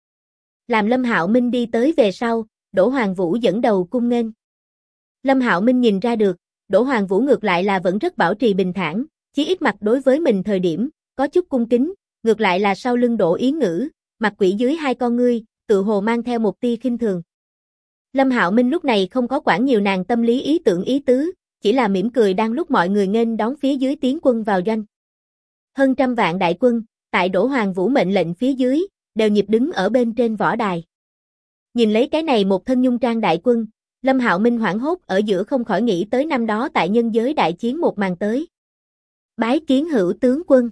Làm Lâm Hạo Minh đi tới về sau, Đỗ Hoàng Vũ dẫn đầu cung nghênh. Lâm Hạo Minh nhìn ra được, Đỗ Hoàng Vũ ngược lại là vẫn rất bảo trì bình thản, chí ít mặt đối với mình thời điểm, có chút cung kính, ngược lại là sau lưng Đỗ Yến Ngữ, mặt quỷ dưới hai con ngươi, tự hồ mang theo một tia khinh thường. Lâm Hạo Minh lúc này không có quản nhiều nàng tâm lý ý tưởng ý tứ, chỉ là mỉm cười đang lúc mọi người nghênh đón phía dưới tiến quân vào doanh. Hơn 100 vạn đại quân, tại Đỗ Hoàng Vũ mệnh lệnh phía dưới, đều nhịp đứng ở bên trên võ đài. Nhìn lấy cái này một thân nhung trang đại quân, Lâm Hạo Minh hoảng hốt ở giữa không khỏi nghĩ tới năm đó tại nhân giới đại chiến một màn tới. Bái kiến hữu tướng quân.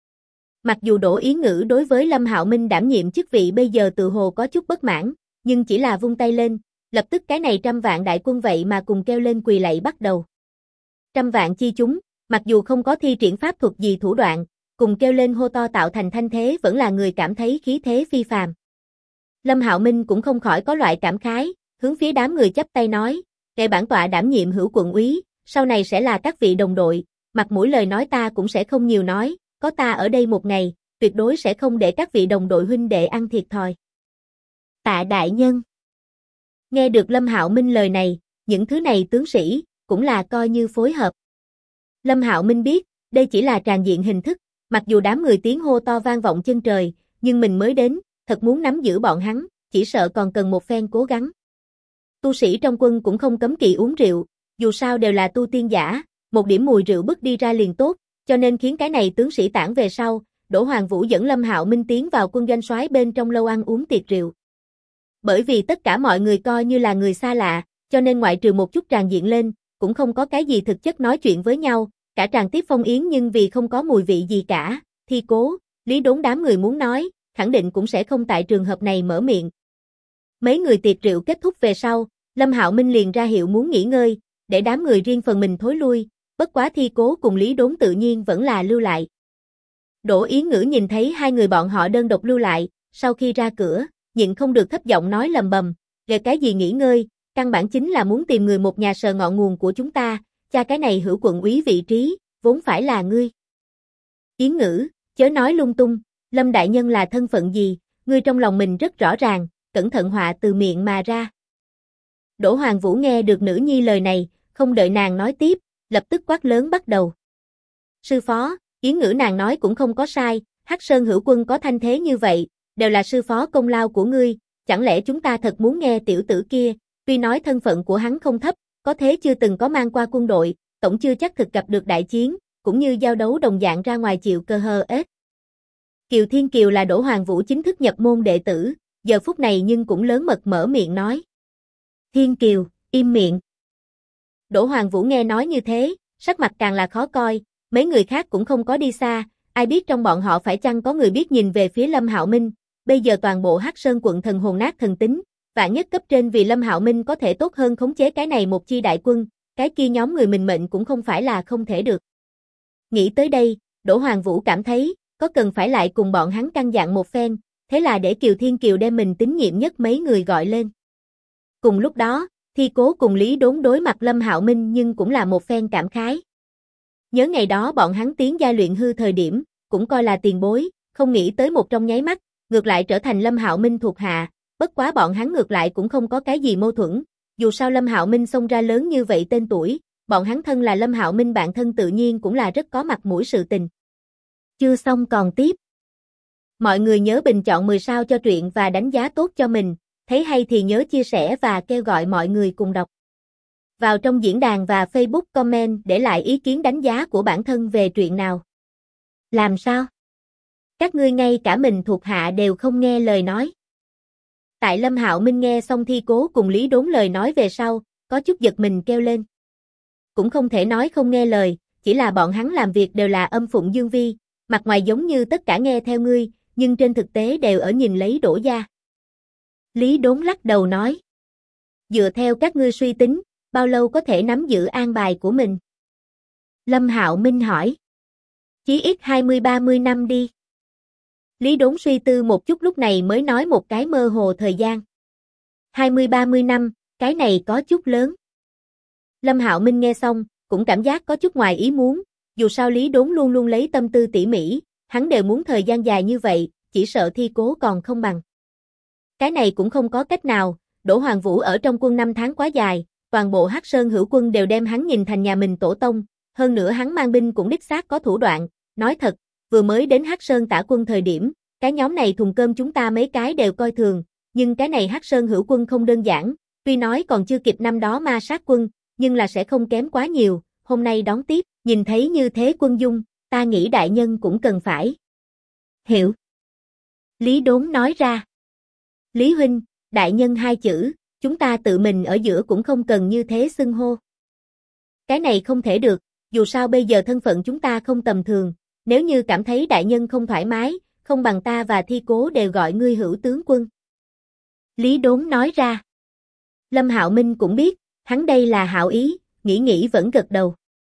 Mặc dù Đỗ Yến Ngữ đối với Lâm Hạo Minh đảm nhiệm chức vị bây giờ tự hồ có chút bất mãn, nhưng chỉ là vung tay lên, lập tức cái này 100 vạn đại quân vậy mà cùng kêu lên quỳ lạy bắt đầu. 100 vạn chi chúng, mặc dù không có thi triển pháp thuật gì thủ đoạn, cùng kêu lên hô to tạo thành thanh thế vẫn là người cảm thấy khí thế phi phàm. Lâm Hạo Minh cũng không khỏi có loại cảm khái, hướng phía đám người chắp tay nói, để bản tọa đảm nhiệm hữu quận úy, sau này sẽ là các vị đồng đội, mặt mũi lời nói ta cũng sẽ không nhiều nói, có ta ở đây một ngày, tuyệt đối sẽ không để các vị đồng đội huynh đệ ăn thiệt thòi. Tạ đại nhân. Nghe được Lâm Hạo Minh lời này, những thứ này tướng sĩ cũng là coi như phối hợp. Lâm Hạo Minh biết, đây chỉ là tràng diện hình thức, mặc dù đám người tiếng hô to vang vọng chân trời, nhưng mình mới đến, thật muốn nắm giữ bọn hắn, chỉ sợ còn cần một phen cố gắng. Tu sĩ trong quân cũng không cấm kỵ uống rượu, dù sao đều là tu tiên giả, một điểm mùi rượu bứt đi ra liền tốt, cho nên khiến cái này tướng sĩ tản về sau, Đỗ Hoàng Vũ dẫn Lâm Hạo Minh tiến vào quân doanh soái bên trong lâu ăn uống tiệc rượu. Bởi vì tất cả mọi người coi như là người xa lạ, cho nên ngoại trừ một chút tràng diện lên, cũng không có cái gì thực chất nói chuyện với nhau, cả tràng tiếp phong yến nhưng vì không có mùi vị gì cả, Thi Cố, Lý Đốn đám người muốn nói, khẳng định cũng sẽ không tại trường hợp này mở miệng. Mấy người tiệc rượu kết thúc về sau, Lâm Hạo Minh liền ra hiệu muốn nghỉ ngơi, để đám người riêng phần mình thối lui, bất quá Thi Cố cùng Lý Đốn tự nhiên vẫn là lưu lại. Đỗ Yến Ngữ nhìn thấy hai người bọn họ đơn độc lưu lại, sau khi ra cửa, nhịn không được thấp giọng nói lầm bầm, về cái gì nghỉ ngơi, căn bản chính là muốn tìm người một nhà sờ ngọn nguồn của chúng ta, cha cái này hữu quận úy vị trí, vốn phải là ngươi. Yến Ngữ, chớ nói lung tung, Lâm đại nhân là thân phận gì, ngươi trong lòng mình rất rõ ràng, cẩn thận họa từ miệng mà ra. Đỗ Hoàng Vũ nghe được nữ nhi lời này, không đợi nàng nói tiếp, lập tức quát lớn bắt đầu. Sư phó, Yến Ngữ nàng nói cũng không có sai, Hắc Sơn hữu quân có thanh thế như vậy, đều là sư phó công lao của ngươi, chẳng lẽ chúng ta thật muốn nghe tiểu tử kia, tuy nói thân phận của hắn không thấp, có thế chưa từng có mang qua quân đội, tổng chưa chắc thực gặp được đại chiến, cũng như giao đấu đồng dạng ra ngoài chịu cơ hơ ếch. Kiều Thiên Kiều là Đỗ Hoàng Vũ chính thức nhập môn đệ tử, giờ phút này nhưng cũng lớn mật mở miệng nói. Thiên Kiều, im miệng. Đỗ Hoàng Vũ nghe nói như thế, sắc mặt càng là khó coi, mấy người khác cũng không có đi xa, ai biết trong bọn họ phải chăng có người biết nhìn về phía Lâm Hạo Minh, bây giờ toàn bộ Hắc Sơn quận thần hồn nát thần tính, vạn nhất cấp trên vì Lâm Hạo Minh có thể tốt hơn khống chế cái này một chi đại quân, cái kia nhóm người mình mệnh cũng không phải là không thể được. Nghĩ tới đây, Đỗ Hoàng Vũ cảm thấy, có cần phải lại cùng bọn hắn căn dặn một phen, thế là để Kiều Thiên Kiều đem mình tín nhiệm nhất mấy người gọi lên. Cùng lúc đó, Thi Cố cùng Lý Đốn đối mặt Lâm Hạo Minh nhưng cũng là một phen cảm khái. Nhớ ngày đó bọn hắn tiến giai luyện hư thời điểm, cũng coi là tiền bối, không nghĩ tới một trong nháy mắt, ngược lại trở thành Lâm Hạo Minh thuộc hạ, bất quá bọn hắn ngược lại cũng không có cái gì mâu thuẫn, dù sao Lâm Hạo Minh xông ra lớn như vậy tên tuổi, bọn hắn thân là Lâm Hạo Minh bạn thân tự nhiên cũng là rất có mặt mũi sự tình. Chưa xong còn tiếp. Mọi người nhớ bình chọn 10 sao cho truyện và đánh giá tốt cho mình, thấy hay thì nhớ chia sẻ và kêu gọi mọi người cùng đọc. Vào trong diễn đàn và Facebook comment để lại ý kiến đánh giá của bản thân về truyện nào. Làm sao? Các ngươi ngay cả mình thuộc hạ đều không nghe lời nói. Tại Lâm Hạo Minh nghe xong Thi Cố cùng Lý Đốn lời nói về sau, có chút giật mình kêu lên. Cũng không thể nói không nghe lời, chỉ là bọn hắn làm việc đều là âm phụng dương vi, mặt ngoài giống như tất cả nghe theo ngươi, nhưng trên thực tế đều ở nhìn lấy Đỗ gia. Lý Đốn lắc đầu nói. Dựa theo các ngươi suy tính, bao lâu có thể nắm giữ an bài của mình? Lâm Hạo Minh hỏi. Chí ít 20-30 năm đi. Lý Đốn suy tư một chút lúc này mới nói một cái mơ hồ thời gian. 20-30 năm, cái này có chút lớn. Lâm Hạo Minh nghe xong, cũng cảm giác có chút ngoài ý muốn, dù sao Lý Đốn luôn luôn lấy tâm tư tỉ mỉ, hắn đều muốn thời gian dài như vậy, chỉ sợ Thi Cố còn không bằng. Cái này cũng không có cách nào, Đỗ Hoàng Vũ ở trong quân 5 tháng quá dài, toàn bộ Hắc Sơn hữu quân đều đem hắn nhìn thành nhà mình tổ tông, hơn nữa hắn mang binh cũng đích xác có thủ đoạn, nói thật, vừa mới đến Hắc Sơn tả quân thời điểm, cái nhóm này thùng cơm chúng ta mấy cái đều coi thường, nhưng cái này Hắc Sơn hữu quân không đơn giản, tuy nói còn chưa kịp năm đó ma sát quân, nhưng là sẽ không kém quá nhiều, hôm nay đón tiếp, nhìn thấy như thế quân dung, ta nghĩ đại nhân cũng cần phải. Hiểu. Lý Đốn nói ra. Lý huynh, đại nhân hai chữ, chúng ta tự mình ở giữa cũng không cần như thế xưng hô. Cái này không thể được, dù sao bây giờ thân phận chúng ta không tầm thường, nếu như cảm thấy đại nhân không thoải mái, không bằng ta và Thi Cố đều gọi ngươi Hữu tướng quân. Lý Đốn nói ra. Lâm Hạo Minh cũng biết, hắn đây là hảo ý, nghĩ vẫn gật đầu.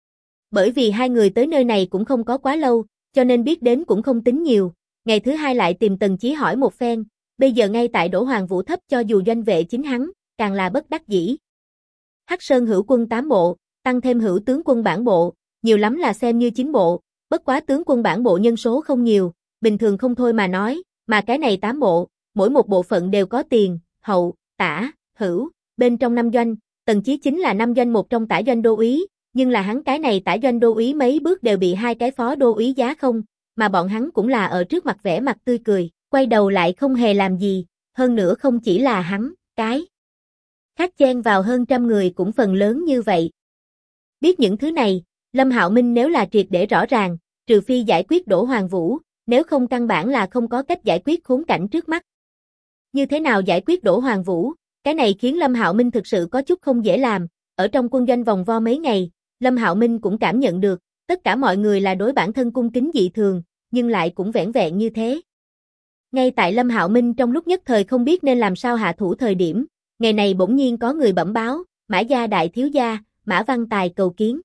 Bởi vì hai người tới nơi này cũng không có quá lâu, cho nên biết đến cũng không tính nhiều, ngày thứ hai lại tìm Tần Chí hỏi một phen, bây giờ ngay tại Đỗ Hoàng Vũ thấp cho dù doanh vệ chính hắn, càng là bất đắc dĩ. Hắc Sơn Hữu quân 8 bộ, tăng thêm Hữu tướng quân bản bộ, nhiều lắm là xem như 9 bộ, bất quá tướng quân bản bộ nhân số không nhiều, bình thường không thôi mà nói, mà cái này 8 bộ, mỗi một bộ phận đều có tiền, hậu, tả, hữu, bên trong 5 doanh, Tần Chí chính là 5 doanh một trong tả doanh đô úy, nhưng là hắn cái này tả doanh đô úy mấy bước đều bị hai cái phó đô úy giá không, mà bọn hắn cũng là ở trước mặt vẻ mặt tươi cười, quay đầu lại không hề làm gì, hơn nữa không chỉ là hắn, cái khác chen vào hơn 100 người cũng phần lớn như vậy. Biết những thứ này, Lâm Hạo Minh nếu là triệt để rõ ràng, trừ phi giải quyết Đỗ Hoàng Vũ, nếu không căn bản là không có cách giải quyết khốn cảnh trước mắt. Như thế nào giải quyết Đỗ Hoàng Vũ? Cái này khiến Lâm Hạo Minh thực sự có chút không dễ làm, ở trong quân doanh vòng vo mấy ngày, Lâm Hạo Minh cũng cảm nhận được, tất cả mọi người là đối bản thân cung kính dị thường, nhưng lại cũng vẻn vẹn như thế. Ngay tại Lâm Hạo Minh trong lúc nhất thời không biết nên làm sao hạ thủ thời điểm, ngày này bỗng nhiên có người bẩm báo, Mã gia đại thiếu gia, Mã Văn Tài cầu kiến.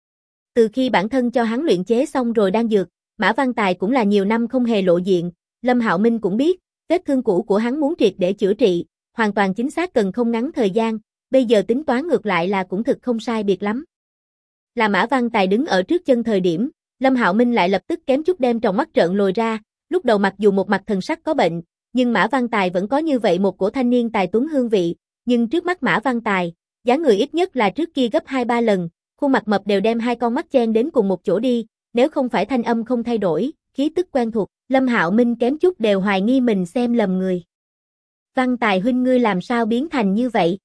Từ khi bản thân cho hắn luyện chế xong rồi đan dược, Mã Văn Tài cũng là nhiều năm không hề lộ diện, Lâm Hạo Minh cũng biết, vết thương cũ của hắn muốn triệt để chữa trị, hoàn toàn chính xác cần không ngắn thời gian, bây giờ tính toán ngược lại là cũng thực không sai biệt lắm. Là Mã Văn Tài đứng ở trước chân thời điểm, Lâm Hạo Minh lại lập tức kém chút đem tròng mắt trợn lồi ra, lúc đầu mặc dù một mặt thần sắc có bệnh, nhưng Mã Văn Tài vẫn có như vậy một cổ thanh niên tài tuấn hương vị, nhưng trước mắt Mã Văn Tài, dáng người ít nhất là trước kia gấp 2-3 lần, khuôn mặt mập đều đem hai con mắt chen đến cùng một chỗ đi, nếu không phải thanh âm không thay đổi, khí tức quen thuộc, Lâm Hạo Minh kém chút đều hoài nghi mình xem lầm người. Văn Tài huynh ngươi làm sao biến thành như vậy?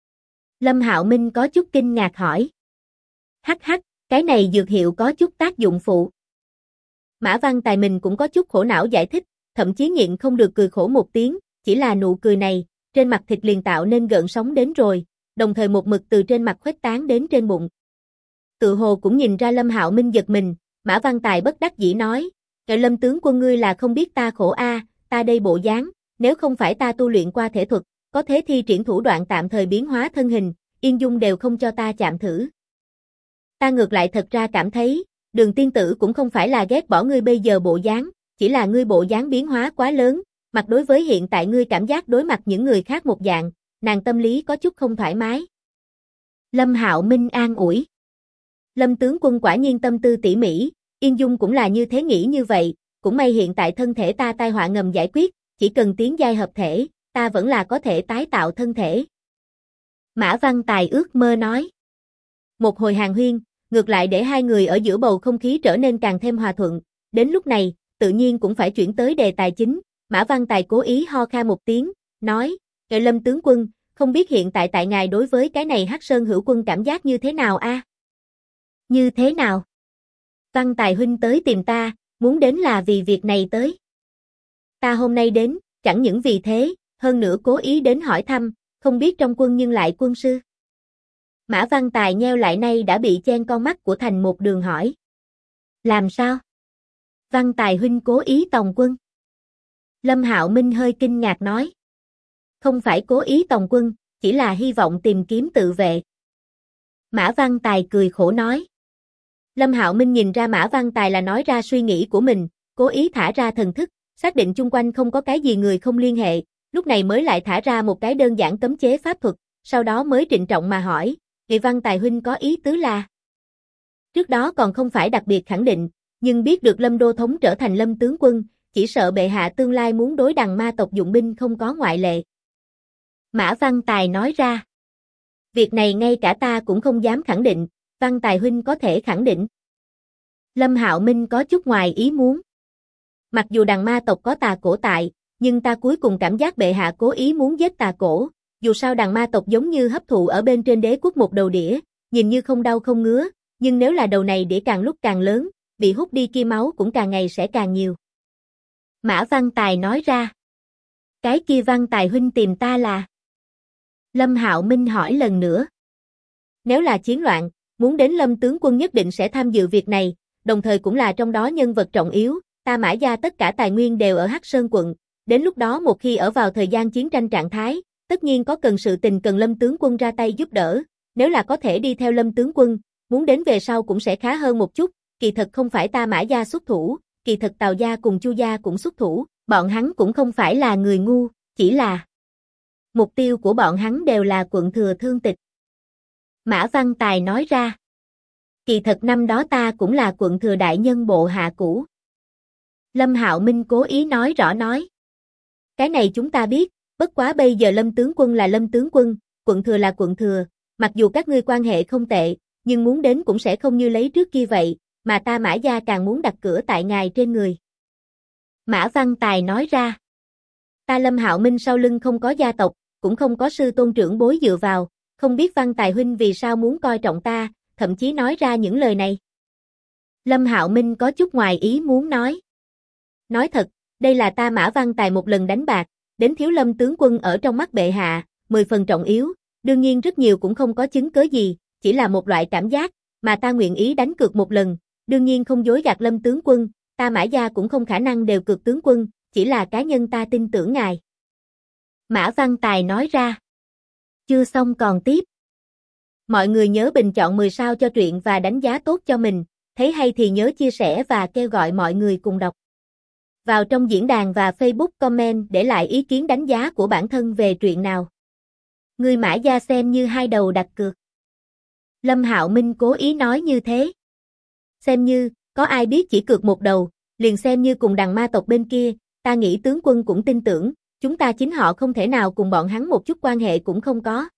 Lâm Hạo Minh có chút kinh ngạc hỏi. Hắc hắc, cái này dược hiệu có chút tác dụng phụ. Mã Văn Tài mình cũng có chút khổ não giải thích, thậm chí nhịn không được cười khổ một tiếng, chỉ là nụ cười này, trên mặt thịt liền tạo nên gợn sóng đến rồi, đồng thời một mực từ trên mặt khuếch tán đến trên bụng. Tự hồ cũng nhìn ra Lâm Hạo Minh giật mình, Mã Văn Tài bất đắc dĩ nói, Lâm tướng quân ngươi là không biết ta khổ a, ta đây bộ dáng, nếu không phải ta tu luyện qua thể thuật, có thế thi triển thủ đoạn tạm thời biến hóa thân hình, Yên Dung đều không cho ta chạm thử. Ta ngược lại thật ra cảm thấy, Đường tiên tử cũng không phải là ghét bỏ ngươi bây giờ bộ dáng, chỉ là ngươi bộ dáng biến hóa quá lớn, mặt đối với hiện tại ngươi cảm giác đối mặt những người khác một dạng, nàng tâm lý có chút không thoải mái. Lâm Hạo Minh an ủi. Lâm tướng quân quả nhiên tâm tư tỉ mỉ, Yên Dung cũng là như thế nghĩ như vậy, cũng may hiện tại thân thể ta tai họa ngầm giải quyết, chỉ cần tiến giai hợp thể, ta vẫn là có thể tái tạo thân thể. Mã Văn Tài ước mơ nói. Một hồi hàn huyên, ngược lại để hai người ở giữa bầu không khí trở nên càng thêm hòa thuận, đến lúc này, tự nhiên cũng phải chuyển tới đề tài chính, Mã Văn Tài cố ý ho kha một tiếng, nói, Lâm tướng quân, không biết hiện tại tại ngài đối với cái này Hắc Sơn Hữu quân cảm giác như thế nào a? Như thế nào? Văn Tài huynh tới tìm ta, muốn đến là vì việc này tới. Ta hôm nay đến, chẳng những vì thế, hơn nữa cố ý đến hỏi thăm, không biết trong quân nhưng lại quân sư. Mã Văn Tài nheo lại nay đã bị chen con mắt của thành một đường hỏi. Làm sao? Văn Tài huynh cố ý tòng quân. Lâm Hạo Minh hơi kinh ngạc nói. Không phải cố ý tòng quân, chỉ là hy vọng tìm kiếm tự vệ. Mã Văn Tài cười khổ nói. Lâm Hạo Minh nhìn ra Mã Văn Tài là nói ra suy nghĩ của mình, cố ý thả ra thần thức, xác định chung quanh không có cái gì người không liên hệ, lúc này mới lại thả ra một cái đơn giản cấm chế pháp thuật, sau đó mới trịnh trọng mà hỏi, Vị Văn Tài huynh có ý tứ là? Trước đó còn không phải đặc biệt khẳng định, nhưng biết được Lâm Đô Thống trở thành Lâm tướng quân, chỉ sợ bệ hạ tương lai muốn đối đằng ma tộc dụng binh không có ngoại lệ. Mã Văn Tài nói ra. Việc này ngay cả ta cũng không dám khẳng định, Văn Tài huynh có thể khẳng định. Lâm Hạo Minh có chút ngoài ý muốn. Mặc dù đằng ma tộc có tà cổ tại, nhưng ta cuối cùng cảm giác bệ hạ cố ý muốn giết tà cổ, dù sao đằng ma tộc giống như hấp thụ ở bên trên đế quốc một đầu đĩa, nhìn như không đau không ngứa, nhưng nếu là đầu này đĩa càng lúc càng lớn, bị hút đi kia máu cũng càng ngày sẽ càng nhiều. Mã Văn Tài nói ra. Cái kia Văn Tài huynh tìm ta là? Lâm Hạo Minh hỏi lần nữa. Nếu là chiến loạn, muốn đến Lâm tướng quân nhất định sẽ tham dự việc này, đồng thời cũng là trong đó nhân vật trọng yếu, ta Mã gia tất cả tài nguyên đều ở Hắc Sơn quận, đến lúc đó một khi ở vào thời gian chiến tranh trạng thái, tất nhiên có cần sự tình cần Lâm tướng quân ra tay giúp đỡ, nếu là có thể đi theo Lâm tướng quân, muốn đến về sau cũng sẽ khá hơn một chút, kỳ thật không phải ta Mã gia xuất thủ, kỳ thật Tào gia cùng Chu gia cũng xuất thủ, bọn hắn cũng không phải là người ngu, chỉ là mục tiêu của bọn hắn đều là quận thừa Thương Tịch. Mã Văn Tài nói ra. Kỳ thật năm đó ta cũng là quận thừa đại nhân bộ hạ cũ. Lâm Hạo Minh cố ý nói rõ nói. Cái này chúng ta biết, bất quá bây giờ Lâm tướng quân là Lâm tướng quân, quận thừa là quận thừa, mặc dù các ngươi quan hệ không tệ, nhưng muốn đến cũng sẽ không như lấy trước kia vậy, mà ta Mã gia càng muốn đặt cửa tại ngài trên người. Mã Văn Tài nói ra. Ta Lâm Hạo Minh sau lưng không có gia tộc, cũng không có sư tôn trưởng bối dựa vào, không biết Văn Tài huynh vì sao muốn coi trọng ta, thậm chí nói ra những lời này. Lâm Hạo Minh có chút ngoài ý muốn nói. Nói thật, đây là ta Mã Văn Tài một lần đánh bạc, đến thiếu Lâm tướng quân ở trong mắt bệ hạ, 10 phần trọng yếu, đương nhiên rất nhiều cũng không có chứng cớ gì, chỉ là một loại cảm giác, mà ta nguyện ý đánh cược một lần, đương nhiên không dối gạt Lâm tướng quân, ta Mã gia cũng không khả năng đều cược tướng quân, chỉ là cá nhân ta tin tưởng ngài. Mã Văn Tài nói ra. Chưa xong còn tiếp. Mọi người nhớ bình chọn 10 sao cho truyện và đánh giá tốt cho mình, thấy hay thì nhớ chia sẻ và kêu gọi mọi người cùng đọc. Vào trong diễn đàn và Facebook comment để lại ý kiến đánh giá của bản thân về truyện nào. Người Mã gia xem như hai đầu đặt cược. Lâm Hạo Minh cố ý nói như thế. Xem như, có ai biết chỉ cược một đầu, liền xem như cùng đằng ma tộc bên kia, ta nghĩ tướng quân cũng tin tưởng, chúng ta chính họ không thể nào cùng bọn hắn một chút quan hệ cũng không có.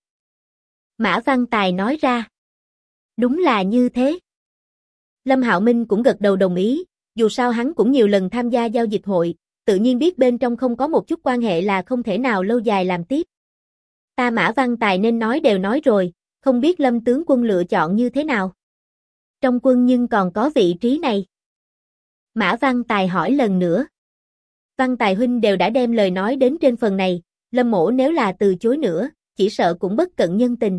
Mã Văn Tài nói ra. Đúng là như thế. Lâm Hạo Minh cũng gật đầu đồng ý, dù sao hắn cũng nhiều lần tham gia giao dịch hội, tự nhiên biết bên trong không có một chút quan hệ là không thể nào lâu dài làm tiếp. Ta Mã Văn Tài nên nói đều nói rồi, không biết Lâm tướng quân lựa chọn như thế nào. Trong quân nhưng còn có vị trí này. Mã Văn Tài hỏi lần nữa. Văn Tài huynh đều đã đem lời nói đến trên phần này, Lâm mỗ nếu là từ chối nữa, chỉ sợ cũng bất cận nhân tình.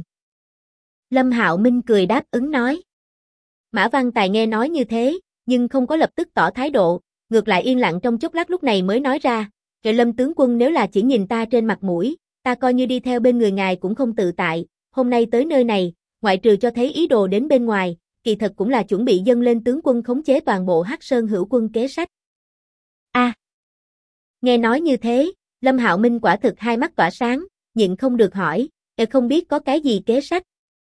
Lâm Hạo Minh cười đáp ứng nói. Mã Văn Tài nghe nói như thế, nhưng không có lập tức tỏ thái độ, ngược lại yên lặng trong chốc lát lúc này mới nói ra, "Rồi Lâm tướng quân nếu là chỉ nhìn ta trên mặt mũi, ta coi như đi theo bên người ngài cũng không tự tại, hôm nay tới nơi này, ngoại trừ cho thấy ý đồ đến bên ngoài, kỳ thật cũng là chuẩn bị dâng lên tướng quân khống chế toàn bộ Hắc Sơn hữu quân kế sách." Nghe nói như thế, Lâm Hạo Minh quả thực hai mắt tỏa sáng, nhịn không được hỏi, không biết có cái gì kế sách?"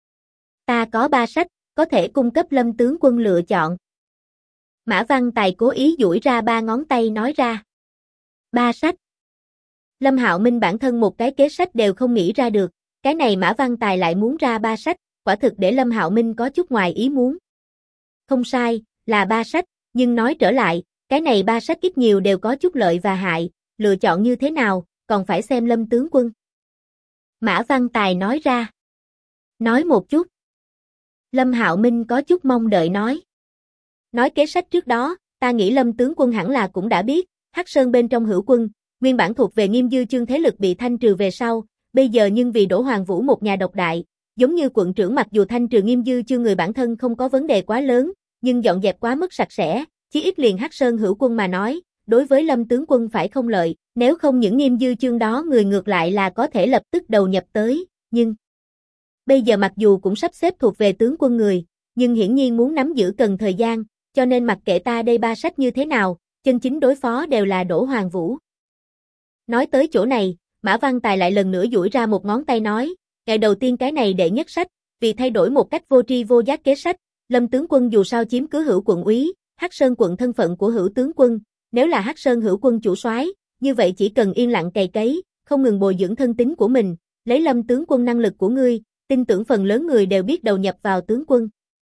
"Ta có 3 sách, có thể cung cấp Lâm tướng quân lựa chọn." Mã Văn Tài cố ý duỗi ra 3 ngón tay nói ra. 3 sách. Lâm Hạo Minh bản thân một cái kế sách đều không nghĩ ra được, cái này Mã Văn Tài lại muốn ra 3 sách, quả thực để Lâm Hạo Minh có chút ngoài ý muốn. Không sai, là 3 sách, nhưng nói trở lại, cái này 3 sách ít nhiều đều có chút lợi và hại, lựa chọn như thế nào, còn phải xem Lâm tướng quân. Mã Văn Tài nói ra. Nói một chút. Lâm Hạo Minh có chút mong đợi nói. Nói kế sách trước đó, ta nghĩ Lâm tướng quân hẳn là cũng đã biết, Hắc Sơn bên trong hữu quân, nguyên bản thuộc về Nghiêm Dư Chương thế lực bị thanh trừ về sau, bây giờ nhưng vì Đỗ Hoàng Vũ một nhà độc đại, giống như quận trưởng mặc dù thanh trừ Nghiêm Dư Chương người bản thân không có vấn đề quá lớn, nhưng dọn dẹp quá mức sạch sẽ, chí ít liền Hắc Sơn hữu quân mà nói, đối với Lâm tướng quân phải không lợi, nếu không những Nghiêm Dư Chương đó người ngược lại là có thể lập tức đầu nhập tới, nhưng bây giờ mặc dù cũng sắp xếp thuộc về tướng quân người, nhưng hiển nhiên muốn nắm giữ cần thời gian, cho nên mặc kệ ta đây 3 sách như thế nào, chân chính đối phó đều là Đỗ Hoàng Vũ. Nói tới chỗ này, Mã Văn Tài lại lần nữa duỗi ra một ngón tay nói, ngày đầu tiên cái này đệ nhất sách, vì thay đổi một cách vô tri vô giác kế sách, Lâm tướng quân dù sao chiếm cứ hữu quận úy, Hắc Sơn quận thân phận của hữu tướng quân, nếu là Hắc Sơn hữu quân chủ soái, như vậy chỉ cần yên lặng cày cấy, không ngừng bồi dưỡng thân tín của mình, lấy Lâm tướng quân năng lực của ngươi, tin tưởng phần lớn người đều biết đầu nhập vào tướng quân.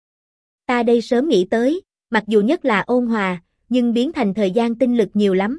Ta đây sớm nghĩ tới, mặc dù nhất là ôn hòa, nhưng biến thành thời gian tinh lực nhiều lắm.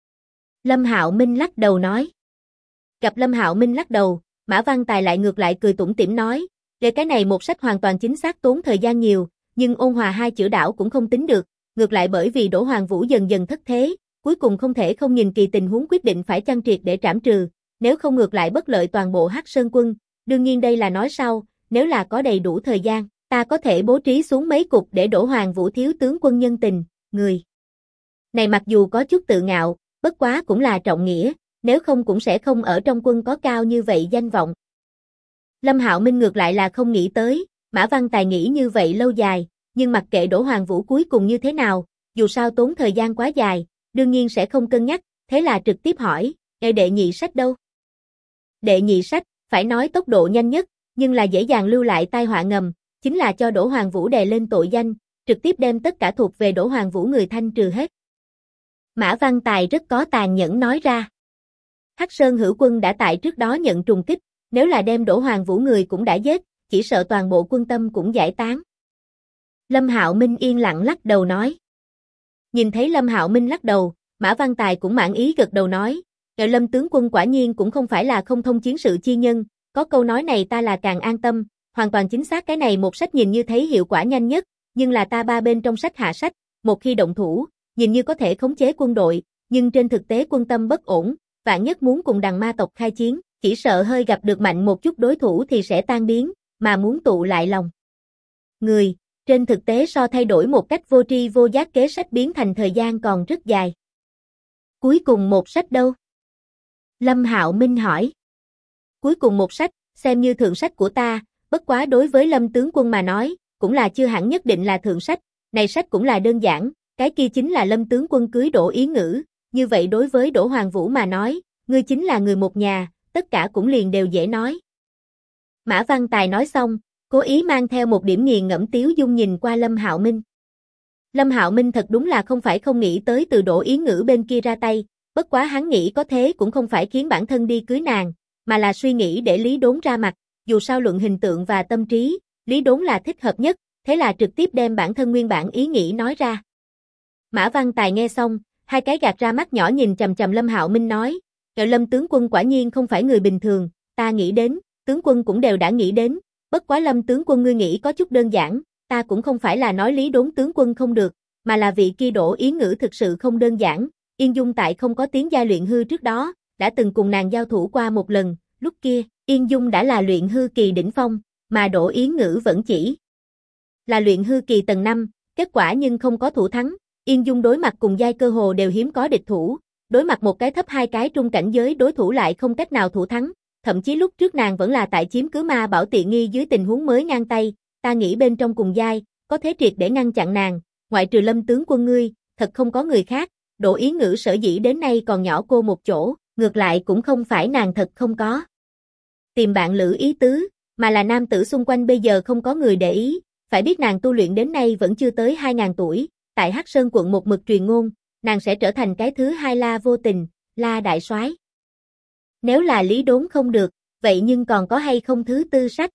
Lâm Hạo Minh lắc đầu nói. Gặp Lâm Hạo Minh lắc đầu, Mã Văn Tài lại ngược lại cười tủm tỉm nói, để cái này một sách hoàn toàn chính xác tốn thời gian nhiều, nhưng ôn hòa 2 chữ đảo cũng không tính được, ngược lại bởi vì Đỗ Hoàng Vũ dần dần thất thế, cuối cùng không thể không nhìn kỳ tình huống quyết định phải chăng triệt để trảm trừ, nếu không ngược lại bất lợi toàn bộ Hắc Sơn quân, đương nhiên đây là nói sau, nếu là có đầy đủ thời gian, ta có thể bố trí xuống mấy cục để đổ Hoàng Vũ thiếu tướng quân nhân tình, người này mặc dù có chút tự ngạo, bất quá cũng là trọng nghĩa, nếu không cũng sẽ không ở trong quân có cao như vậy danh vọng. Lâm Hạo Minh ngược lại là không nghĩ tới, Mã Văn Tài nghĩ như vậy lâu dài, nhưng mặc kệ đổ Hoàng Vũ cuối cùng như thế nào, dù sao tốn thời gian quá dài, đương nhiên sẽ không cân nhắc, thế là trực tiếp hỏi, đệ nhị sách đâu? Đệ nhị sách, phải nói tốc độ nhanh nhất, nhưng là dễ dàng lưu lại tai họa ngầm, chính là cho đổ Hoàng Vũ đè lên tội danh, trực tiếp đem tất cả thuộc về đổ Hoàng Vũ người thanh trừ hết. Mã Văn Tài rất có tàn nhẫn nói ra. Hắc Sơn Hữu quân đã tại trước đó nhận trùng kích, nếu là đem đổ Hoàng Vũ người cũng đã giết, chỉ sợ toàn bộ quân tâm cũng giải tán. Lâm Hạo Minh yên lặng lắc đầu nói. Nhìn thấy Lâm Hạo Minh lắc đầu, Mã Văn Tài cũng mãn ý gật đầu nói, Lâm tướng quân quả nhiên cũng không phải là không thông chiến sự chi nhân, có câu nói này ta là càng an tâm, hoàn toàn chính xác cái này một sách nhìn như thấy hiệu quả nhanh nhất, nhưng là ta ba bên trong sách hạ sách, một khi động thủ, nhìn như có thể khống chế quân đội, nhưng trên thực tế quân tâm bất ổn, vạn nhất muốn cùng đằng ma tộc khai chiến, chỉ sợ hơi gặp được mạnh một chút đối thủ thì sẽ tan biến, mà muốn tụ lại lòng người, trên thực tế so thay đổi một cách vô tri vô giác kế sách biến thành thời gian còn rất dài. Cuối cùng một sách đâu? Lâm Hạo Minh hỏi. Cuối cùng một sách, xem như thượng sách của ta, bất quá đối với Lâm tướng quân mà nói, cũng là chưa hẳn nhất định là thượng sách, này sách cũng là đơn giản, cái kia chính là Lâm tướng quân cưới Đỗ Yến Ngữ, như vậy đối với Đỗ Hoàng Vũ mà nói, ngươi chính là người một nhà, tất cả cũng liền đều dễ nói. Mã Văn Tài nói xong, cố ý mang theo một điểm nghiền ngẫm tiếu dung nhìn qua Lâm Hạo Minh. Lâm Hạo Minh thật đúng là không phải không nghĩ tới từ Đỗ Yến Ngữ bên kia ra tay, bất quá hắn nghĩ có thế cũng không phải khiến bản thân đi cưới nàng, mà là suy nghĩ để Lý Đốn ra mặt, dù sao luận hình tượng và tâm trí, Lý Đốn là thích hợp nhất, thế là trực tiếp đem bản thân nguyên bản ý nghĩ nói ra. Mã Văn Tài nghe xong, hai cái gạt ra mắt nhỏ nhìn chằm chằm Lâm Hạo Minh nói, Lâm tướng quân quả nhiên không phải người bình thường, ta nghĩ đến, tướng quân cũng đều đã nghĩ đến, bất quá Lâm tướng quân ngươi nghĩ có chút đơn giản, ta cũng không phải là nói Lý Đốn tướng quân không được, mà là vị kia Đỗ Yến Ngữ thực sự không đơn giản, Yên Dung tại không có tiếng giai luyện hư trước đó, đã từng cùng nàng giao thủ qua một lần, lúc kia, Yên Dung đã là luyện hư kỳ đỉnh phong, mà Đỗ Yến Ngữ vẫn chỉ là luyện hư kỳ tầng 5, kết quả nhưng không có thủ thắng, Yên Dung đối mặt cùng giai cơ hồ đều hiếm có địch thủ, đối mặt một cái thấp hai cái trung cảnh giới đối thủ lại không cách nào thủ thắng, thậm chí lúc trước nàng vẫn là tại chiếm cứ ma bảo tiện nghi dưới tình huống mới ngang tay, ta nghĩ bên trong cùng giai, có thế triệt để ngăn chặn nàng, ngoại trừ Lâm tướng quân ngươi, thật không có người khác, Đỗ Yến Ngữ sở dĩ đến nay còn nhỏ cô một chỗ, ngược lại cũng không phải nàng thật không có tìm bạn lữ ý tứ, mà là nam tử xung quanh bây giờ không có người để ý, phải biết nàng tu luyện đến nay vẫn chưa tới 2000 tuổi, tại Hắc Sơn quận một mực truyền ngôn, nàng sẽ trở thành cái thứ hai La Vô Tình, La Đại Soái. Nếu là Lý Đốn không được, vậy nhưng còn có hay không thứ tư sách?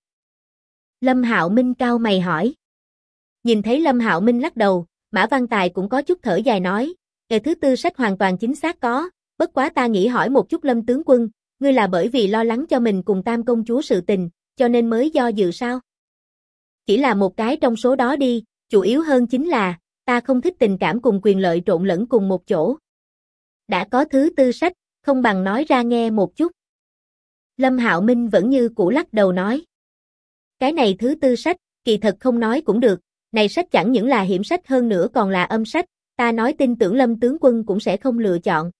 Lâm Hạo Minh cau mày hỏi. Nhìn thấy Lâm Hạo Minh lắc đầu, Mã Văn Tài cũng có chút thở dài nói, thứ tư sách hoàn toàn chính xác có, bất quá ta nghĩ hỏi một chút Lâm tướng quân, ngươi là bởi vì lo lắng cho mình cùng Tam công chúa sự tình, cho nên mới do dự sao? Chỉ là một cái trong số đó đi, chủ yếu hơn chính là, ta không thích tình cảm cùng quyền lợi trộn lẫn cùng một chỗ. Đã có thứ tư sách, không bằng nói ra nghe một chút. Lâm Hạo Minh vẫn như cũ lắc đầu nói. Cái này thứ tư sách, kỳ thật không nói cũng được, này sách chẳng những là hiểm sách hơn nữa còn là âm sách, ta nói tin tưởng Lâm tướng quân cũng sẽ không lựa chọn.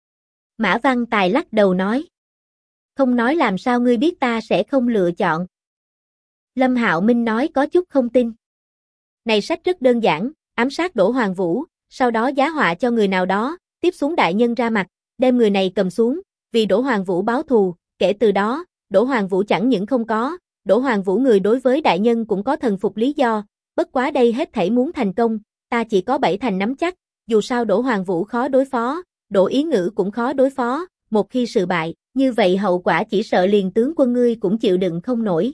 Mã Văn Tài lắc đầu nói. Không nói làm sao ngươi biết ta sẽ không lựa chọn. Lâm Hạo Minh nói có chút không tin. Này sách rất đơn giản, ám sát Đỗ Hoàng Vũ, sau đó giá họa cho người nào đó, tiếp xuống đại nhân ra mặt, đem người này cầm xuống, vì Đỗ Hoàng Vũ báo thù, kể từ đó, Đỗ Hoàng Vũ chẳng những không có, Đỗ Hoàng Vũ người đối với đại nhân cũng có thần phục lý do, bất quá đây hết thảy muốn thành công, ta chỉ có 7 thành nắm chắc, dù sao Đỗ Hoàng Vũ khó đối phó, Đỗ Yến Ngữ cũng khó đối phó, một khi sự bại, như vậy hậu quả chỉ sợ liền tướng quân ngươi cũng chịu đựng không nổi.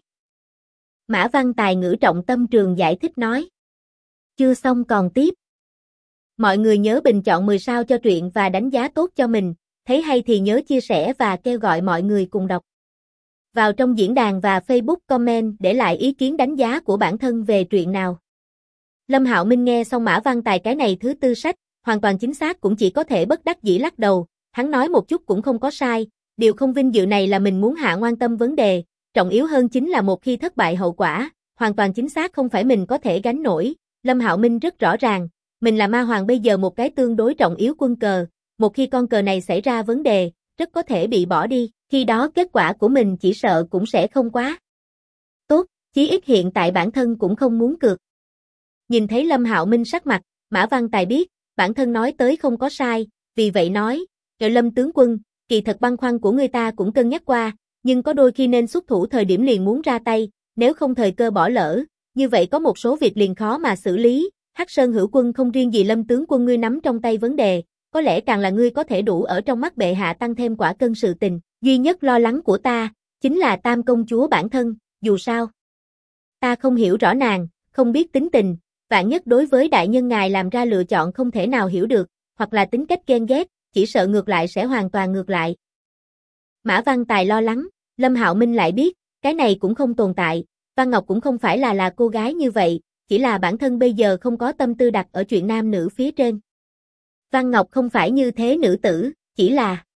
Mã Văn Tài ngữ trọng tâm trường giải thích nói. Chưa xong còn tiếp. Mọi người nhớ bình chọn 10 sao cho truyện và đánh giá tốt cho mình, thấy hay thì nhớ chia sẻ và kêu gọi mọi người cùng đọc. Vào trong diễn đàn và Facebook comment để lại ý kiến đánh giá của bản thân về truyện nào. Lâm Hạo Minh nghe xong Mã Văn Tài cái này thứ tư sách, hoàn toàn chính xác cũng chỉ có thể bất đắc dĩ lắc đầu, hắn nói một chút cũng không có sai, điều không vinh dự này là mình muốn hạ quan tâm vấn đề, trọng yếu hơn chính là một khi thất bại hậu quả, hoàn toàn chính xác không phải mình có thể gánh nổi, Lâm Hạo Minh rất rõ ràng, mình là ma hoàng bây giờ một cái tương đối trọng yếu quân cờ, một khi con cờ này xảy ra vấn đề, rất có thể bị bỏ đi, khi đó kết quả của mình chỉ sợ cũng sẽ không quá tốt, chí ít hiện tại bản thân cũng không muốn cược. Nhìn thấy Lâm Hạo Minh sắc mặt, Mã Văn Tài biết, bản thân nói tới không có sai, vì vậy nói, Lâm tướng quân, kỳ thật băn khoăn của người ta cũng cân nhắc qua, nhưng có đôi khi nên xuất thủ thời điểm liền muốn ra tay, nếu không thời cơ bỏ lỡ, như vậy có một số việc liền khó mà xử lý, Hắc Sơn Hữu Quân không riêng gì Lâm tướng quân ngươi nắm trong tay vấn đề, có lẽ càng là ngươi có thể đủ ở trong mắt bệ hạ tăng thêm quả cân sự tình, duy nhất lo lắng của ta, chính là Tam công chúa bản thân, dù sao. Ta không hiểu rõ nàng, không biết tính tình, vạn nhất đối với đại nhân ngài làm ra lựa chọn không thể nào hiểu được, hoặc là tính cách ghen ghét, chỉ sợ ngược lại sẽ hoàn toàn ngược lại. Mã Văn Tài lo lắng, Lâm Hạo Minh lại biết, cái này cũng không tồn tại, Văn Ngọc cũng không phải là cô gái như vậy, chỉ là bản thân bây giờ không có tâm tư đặt ở chuyện nam nữ phía trên. Văn Ngọc không phải như thế nữ tử, chỉ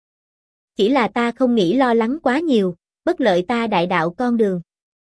là ta không nghĩ lo lắng quá nhiều, bất lợi ta đại đạo con đường.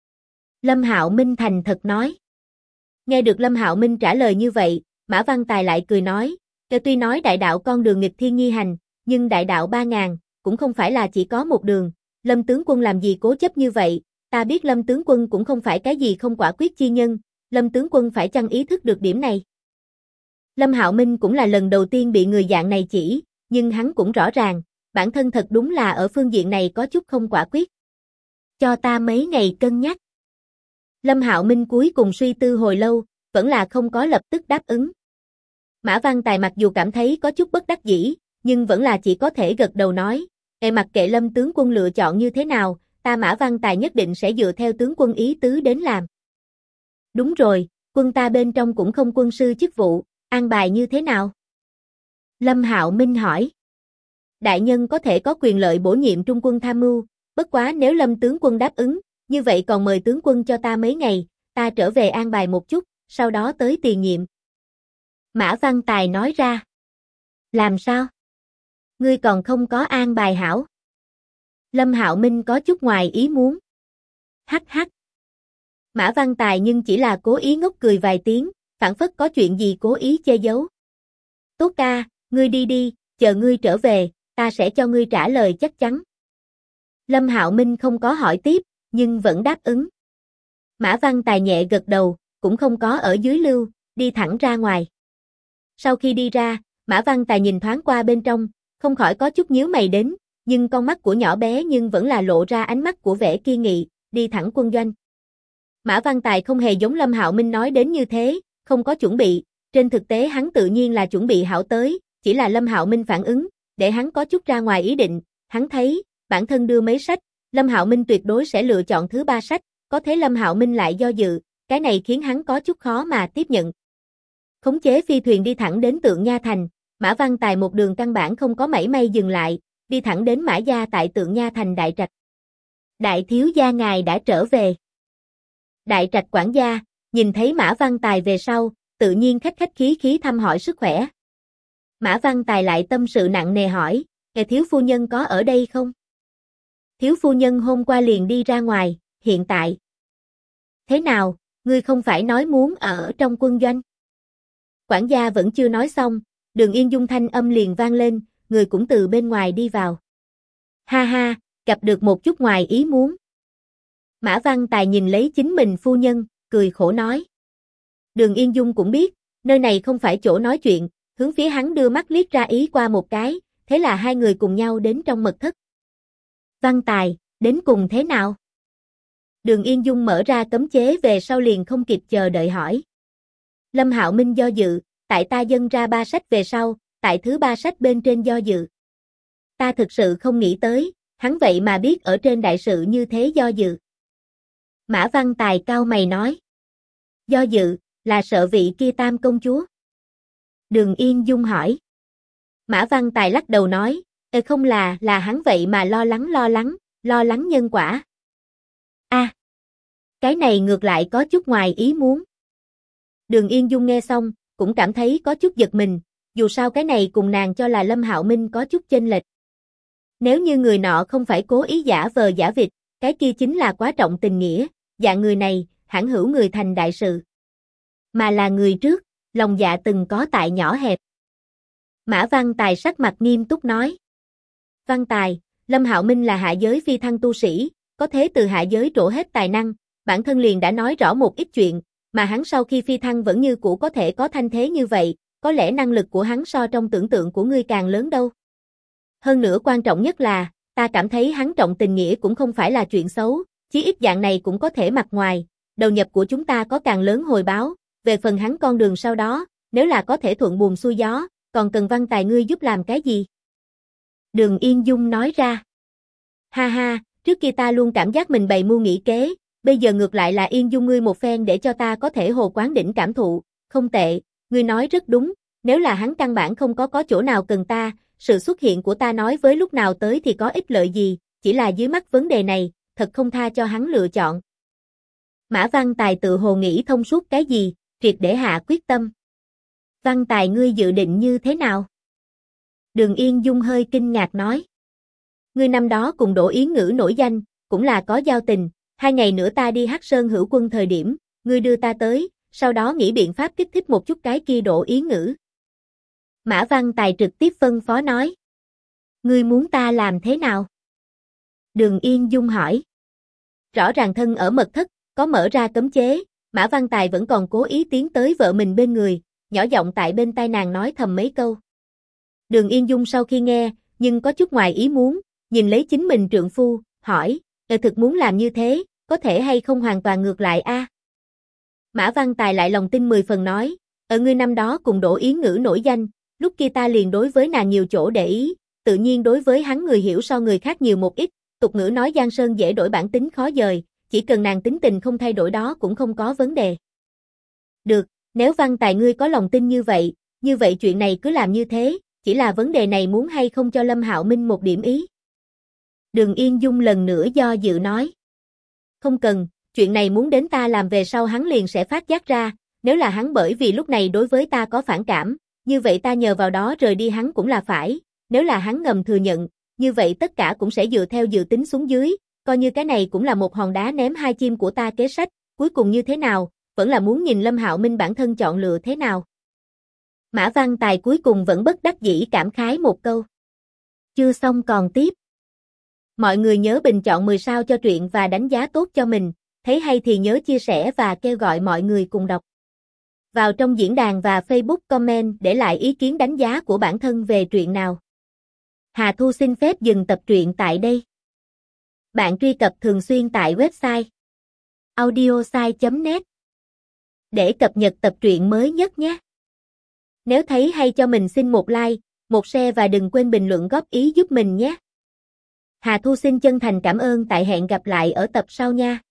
Lâm Hạo Minh thành thật nói. Nghe được Lâm Hạo Minh trả lời như vậy, Mã Văn Tài lại cười nói, tuy nói đại đạo con đường nghịch thiên nghi hành, nhưng đại đạo 3000, cũng không phải là chỉ có một đường, Lâm tướng quân làm gì cố chấp như vậy, ta biết Lâm tướng quân cũng không phải cái gì không quả quyết chi nhân, Lâm tướng quân phải chăng ý thức được điểm này. Lâm Hạo Minh cũng là lần đầu tiên bị người dạng này chỉ, nhưng hắn cũng rõ ràng, bản thân thật đúng là ở phương diện này có chút không quả quyết. Cho ta mấy ngày cân nhắc. Lâm Hạo Minh cuối cùng suy tư hồi lâu, vẫn là không có lập tức đáp ứng. Mã Văn Tài mặc dù cảm thấy có chút bất đắc dĩ, nhưng vẫn là chỉ có thể gật đầu nói, mặc kệ Lâm tướng quân lựa chọn như thế nào, ta Mã Văn Tài nhất định sẽ dựa theo tướng quân ý tứ đến làm. Đúng rồi, quân ta bên trong cũng không quân sư chức vụ, an bài như thế nào? Lâm Hạo Minh hỏi. Đại nhân có thể có quyền lợi bổ nhiệm trung quân tham mưu, bất quá nếu Lâm tướng quân đáp ứng, như vậy còn mời tướng quân cho ta mấy ngày, ta trở về an bài một chút, sau đó tới tiền nhiệm. Mã Văn Tài nói ra. Làm sao? Ngươi còn không có an bài hảo. Lâm Hạo Minh có chút ngoài ý muốn. Hắc hắc. Mã Văn Tài nhưng chỉ là cố ý ngốc cười vài tiếng, phảng phất có chuyện gì cố ý che giấu. Tốt ca, ngươi đi đi, chờ ngươi trở về, ta sẽ cho ngươi trả lời chắc chắn. Lâm Hạo Minh không có hỏi tiếp, nhưng vẫn đáp ứng. Mã Văn Tài nhẹ gật đầu, cũng không có ở dưới lưu, đi thẳng ra ngoài. Sau khi đi ra, Mã Văn Tài nhìn thoáng qua bên trong, không khỏi có chút nhíu mày đến, nhưng con mắt của nhỏ bé nhưng vẫn là lộ ra ánh mắt của vẻ kiên nghị, đi thẳng quân doanh. Mã Văn Tài không hề giống Lâm Hạo Minh nói đến như thế, không có chuẩn bị, trên thực tế hắn tự nhiên là chuẩn bị hảo tới, chỉ là Lâm Hạo Minh phản ứng, để hắn có chút ra ngoài ý định, hắn thấy, bản thân đưa mấy sách, Lâm Hạo Minh tuyệt đối sẽ lựa chọn thứ 3 sách, có thế Lâm Hạo Minh lại do dự, cái này khiến hắn có chút khó mà tiếp nhận. Khống chế phi thuyền đi thẳng đến Tượng Nha Thành, Mã Văn Tài một đường căn bản không có mảy may dừng lại, đi thẳng đến Mã gia tại Tượng Nha Thành đại trạch. Đại thiếu gia ngài đã trở về. Đại trạch quản gia, nhìn thấy Mã Văn Tài về sau, tự nhiên khách khách khí khí thăm hỏi sức khỏe. Mã Văn Tài lại tâm sự nặng nề hỏi, thiếu phu nhân có ở đây không? Thiếu phu nhân hôm qua liền đi ra ngoài, hiện tại. Thế nào, ngươi không phải nói muốn ở trong quân doanh? Quản gia vẫn chưa nói xong, Đường Yên Dung thanh âm liền vang lên, người cũng từ bên ngoài đi vào. Ha ha, gặp được một chút ngoài ý muốn. Mã Văn Tài nhìn lấy chính mình phu nhân, cười khổ nói. Đường Yên Dung cũng biết, nơi này không phải chỗ nói chuyện, hướng phía hắn đưa mắt liếc ra ý qua một cái, thế là hai người cùng nhau đến trong mật thất. Văn Tài, đến cùng thế nào? Đường Yên Dung mở ra cấm chế về sau liền không kịp chờ đợi hỏi. Lâm Hạo Minh do dự, tại ta dâng ra 3 sách về sau, tại thứ 3 sách bên trên do dự. Ta thực sự không nghĩ tới, hắn vậy mà biết ở trên đại sự như thế do dự. Mã Văn Tài cau mày nói. Do dự, là sợ vị kia Tam công chúa. Đường Yên Dung hỏi. Mã Văn Tài lắc đầu nói, không là hắn vậy mà lo lắng nhân quả. Cái này ngược lại có chút ngoài ý muốn. Đường Yên Dung nghe xong, cũng cảm thấy có chút giật mình, dù sao cái này cùng nàng cho là Lâm Hạo Minh có chút chênh lệch. Nếu như người nọ không phải cố ý giả vờ giả vịt, cái kia chính là quá trọng tình nghĩa, dạng người này, hẳn hữu người thành đại sự. Mà là người trước, lòng dạ từng có tại nhỏ hẹp. Mã Văn Tài sắc mặt nghiêm túc nói. Văn Tài, Lâm Hạo Minh là hạ giới phi thăng tu sĩ, có thế từ hạ giới trổ hết tài năng, bản thân liền đã nói rõ một ít chuyện, mà hắn sau khi phi thăng vẫn như cũ có thể có thanh thế như vậy, có lẽ năng lực của hắn so trong tưởng tượng của ngươi càng lớn đâu. Hơn nữa quan trọng nhất là, ta cảm thấy hắn trọng tình nghĩa cũng không phải là chuyện xấu, chí ít dạng này cũng có thể mặt ngoài, đầu nhập của chúng ta có càng lớn hồi báo, về phần hắn con đường sau đó, nếu là có thể thuận buồm xuôi gió, còn cần Văn Tài ngươi giúp làm cái gì? Đường Yên Dung nói ra. Ha ha, trước kia ta luôn cảm giác mình bày mưu nghĩ kế, bây giờ ngược lại là Yên Dung ngươi một phen để cho ta có thể hồ quán đỉnh cảm thụ, không tệ, ngươi nói rất đúng, nếu là hắn căn bản không có chỗ nào cần ta, sự xuất hiện của ta nói với lúc nào tới thì có ích lợi gì, chỉ là dưới mắt vấn đề này, thật không tha cho hắn lựa chọn. Mã Văn Tài tự hồ nghĩ thông suốt cái gì, triệt để hạ quyết tâm. Văn Tài ngươi dự định như thế nào? Đường Yên Dung hơi kinh ngạc nói. Ngươi năm đó cùng Đỗ Yến Ngữ nổi danh, cũng là có giao tình, 2 ngày nữa ta đi Hắc Sơn Hữu Quân thời điểm, ngươi đưa ta tới, sau đó nghĩ biện pháp kích thích một chút cái kia Đỗ Yến Ngữ. Mã Văn Tài trực tiếp phân phó nói. Ngươi muốn ta làm thế nào? Đường Yên Dung hỏi. Rõ ràng thân ở mật thất, có mở ra cấm chế, Mã Văn Tài vẫn còn cố ý tiến tới vợ mình bên người, nhỏ giọng tại bên tai nàng nói thầm mấy câu. Đường Yên Dung sau khi nghe, nhưng có chút ngoài ý muốn, nhìn lấy chính mình trượng phu, hỏi, thực muốn làm như thế, có thể hay không hoàn toàn ngược lại a? Mã Văn Tài lại lòng tin 10 phần nói, ngươi năm đó cùng Đỗ Yến Ngữ nổi danh, lúc kia ta liền đối với nàng nhiều chỗ để ý, tự nhiên đối với hắn người hiểu so người khác nhiều một ít, tục ngữ nói giang sơn dễ đổi bản tính khó dời, chỉ cần nàng tính tình không thay đổi đó cũng không có vấn đề. Được, nếu Văn Tài ngươi có lòng tin như vậy chuyện này cứ làm như thế, chỉ là vấn đề này muốn hay không cho Lâm Hạo Minh một điểm ý. Đường Yên Dung lần nữa do dự nói. Không cần, chuyện này muốn đến ta làm về sau hắn liền sẽ phát giác ra, nếu là hắn bởi vì lúc này đối với ta có phản cảm, như vậy ta nhờ vào đó rời đi hắn cũng là phải, nếu là hắn ngầm thừa nhận, như vậy tất cả cũng sẽ dựa theo dự tính xuống dưới, coi như cái này cũng là một hòn đá ném 2 chim của ta kế sách, cuối cùng như thế nào, vẫn là muốn nhìn Lâm Hạo Minh bản thân chọn lựa thế nào. Mã Văn Tài cuối cùng vẫn bất đắc dĩ cảm khái một câu. Chưa xong còn tiếp. Mọi người nhớ bình chọn 10 sao cho truyện và đánh giá tốt cho mình, thấy hay thì nhớ chia sẻ và kêu gọi mọi người cùng đọc. Vào trong diễn đàn và Facebook comment để lại ý kiến đánh giá của bản thân về truyện nào. Hà Thu xin phép dừng tập truyện tại đây. Bạn truy cập thường xuyên tại website audiosai.net để cập nhật tập truyện mới nhất nhé. Nếu thấy hay cho mình xin một like, một share và đừng quên bình luận góp ý giúp mình nhé. Hà Thu xin chân thành cảm ơn, tại hẹn gặp lại ở tập sau nha.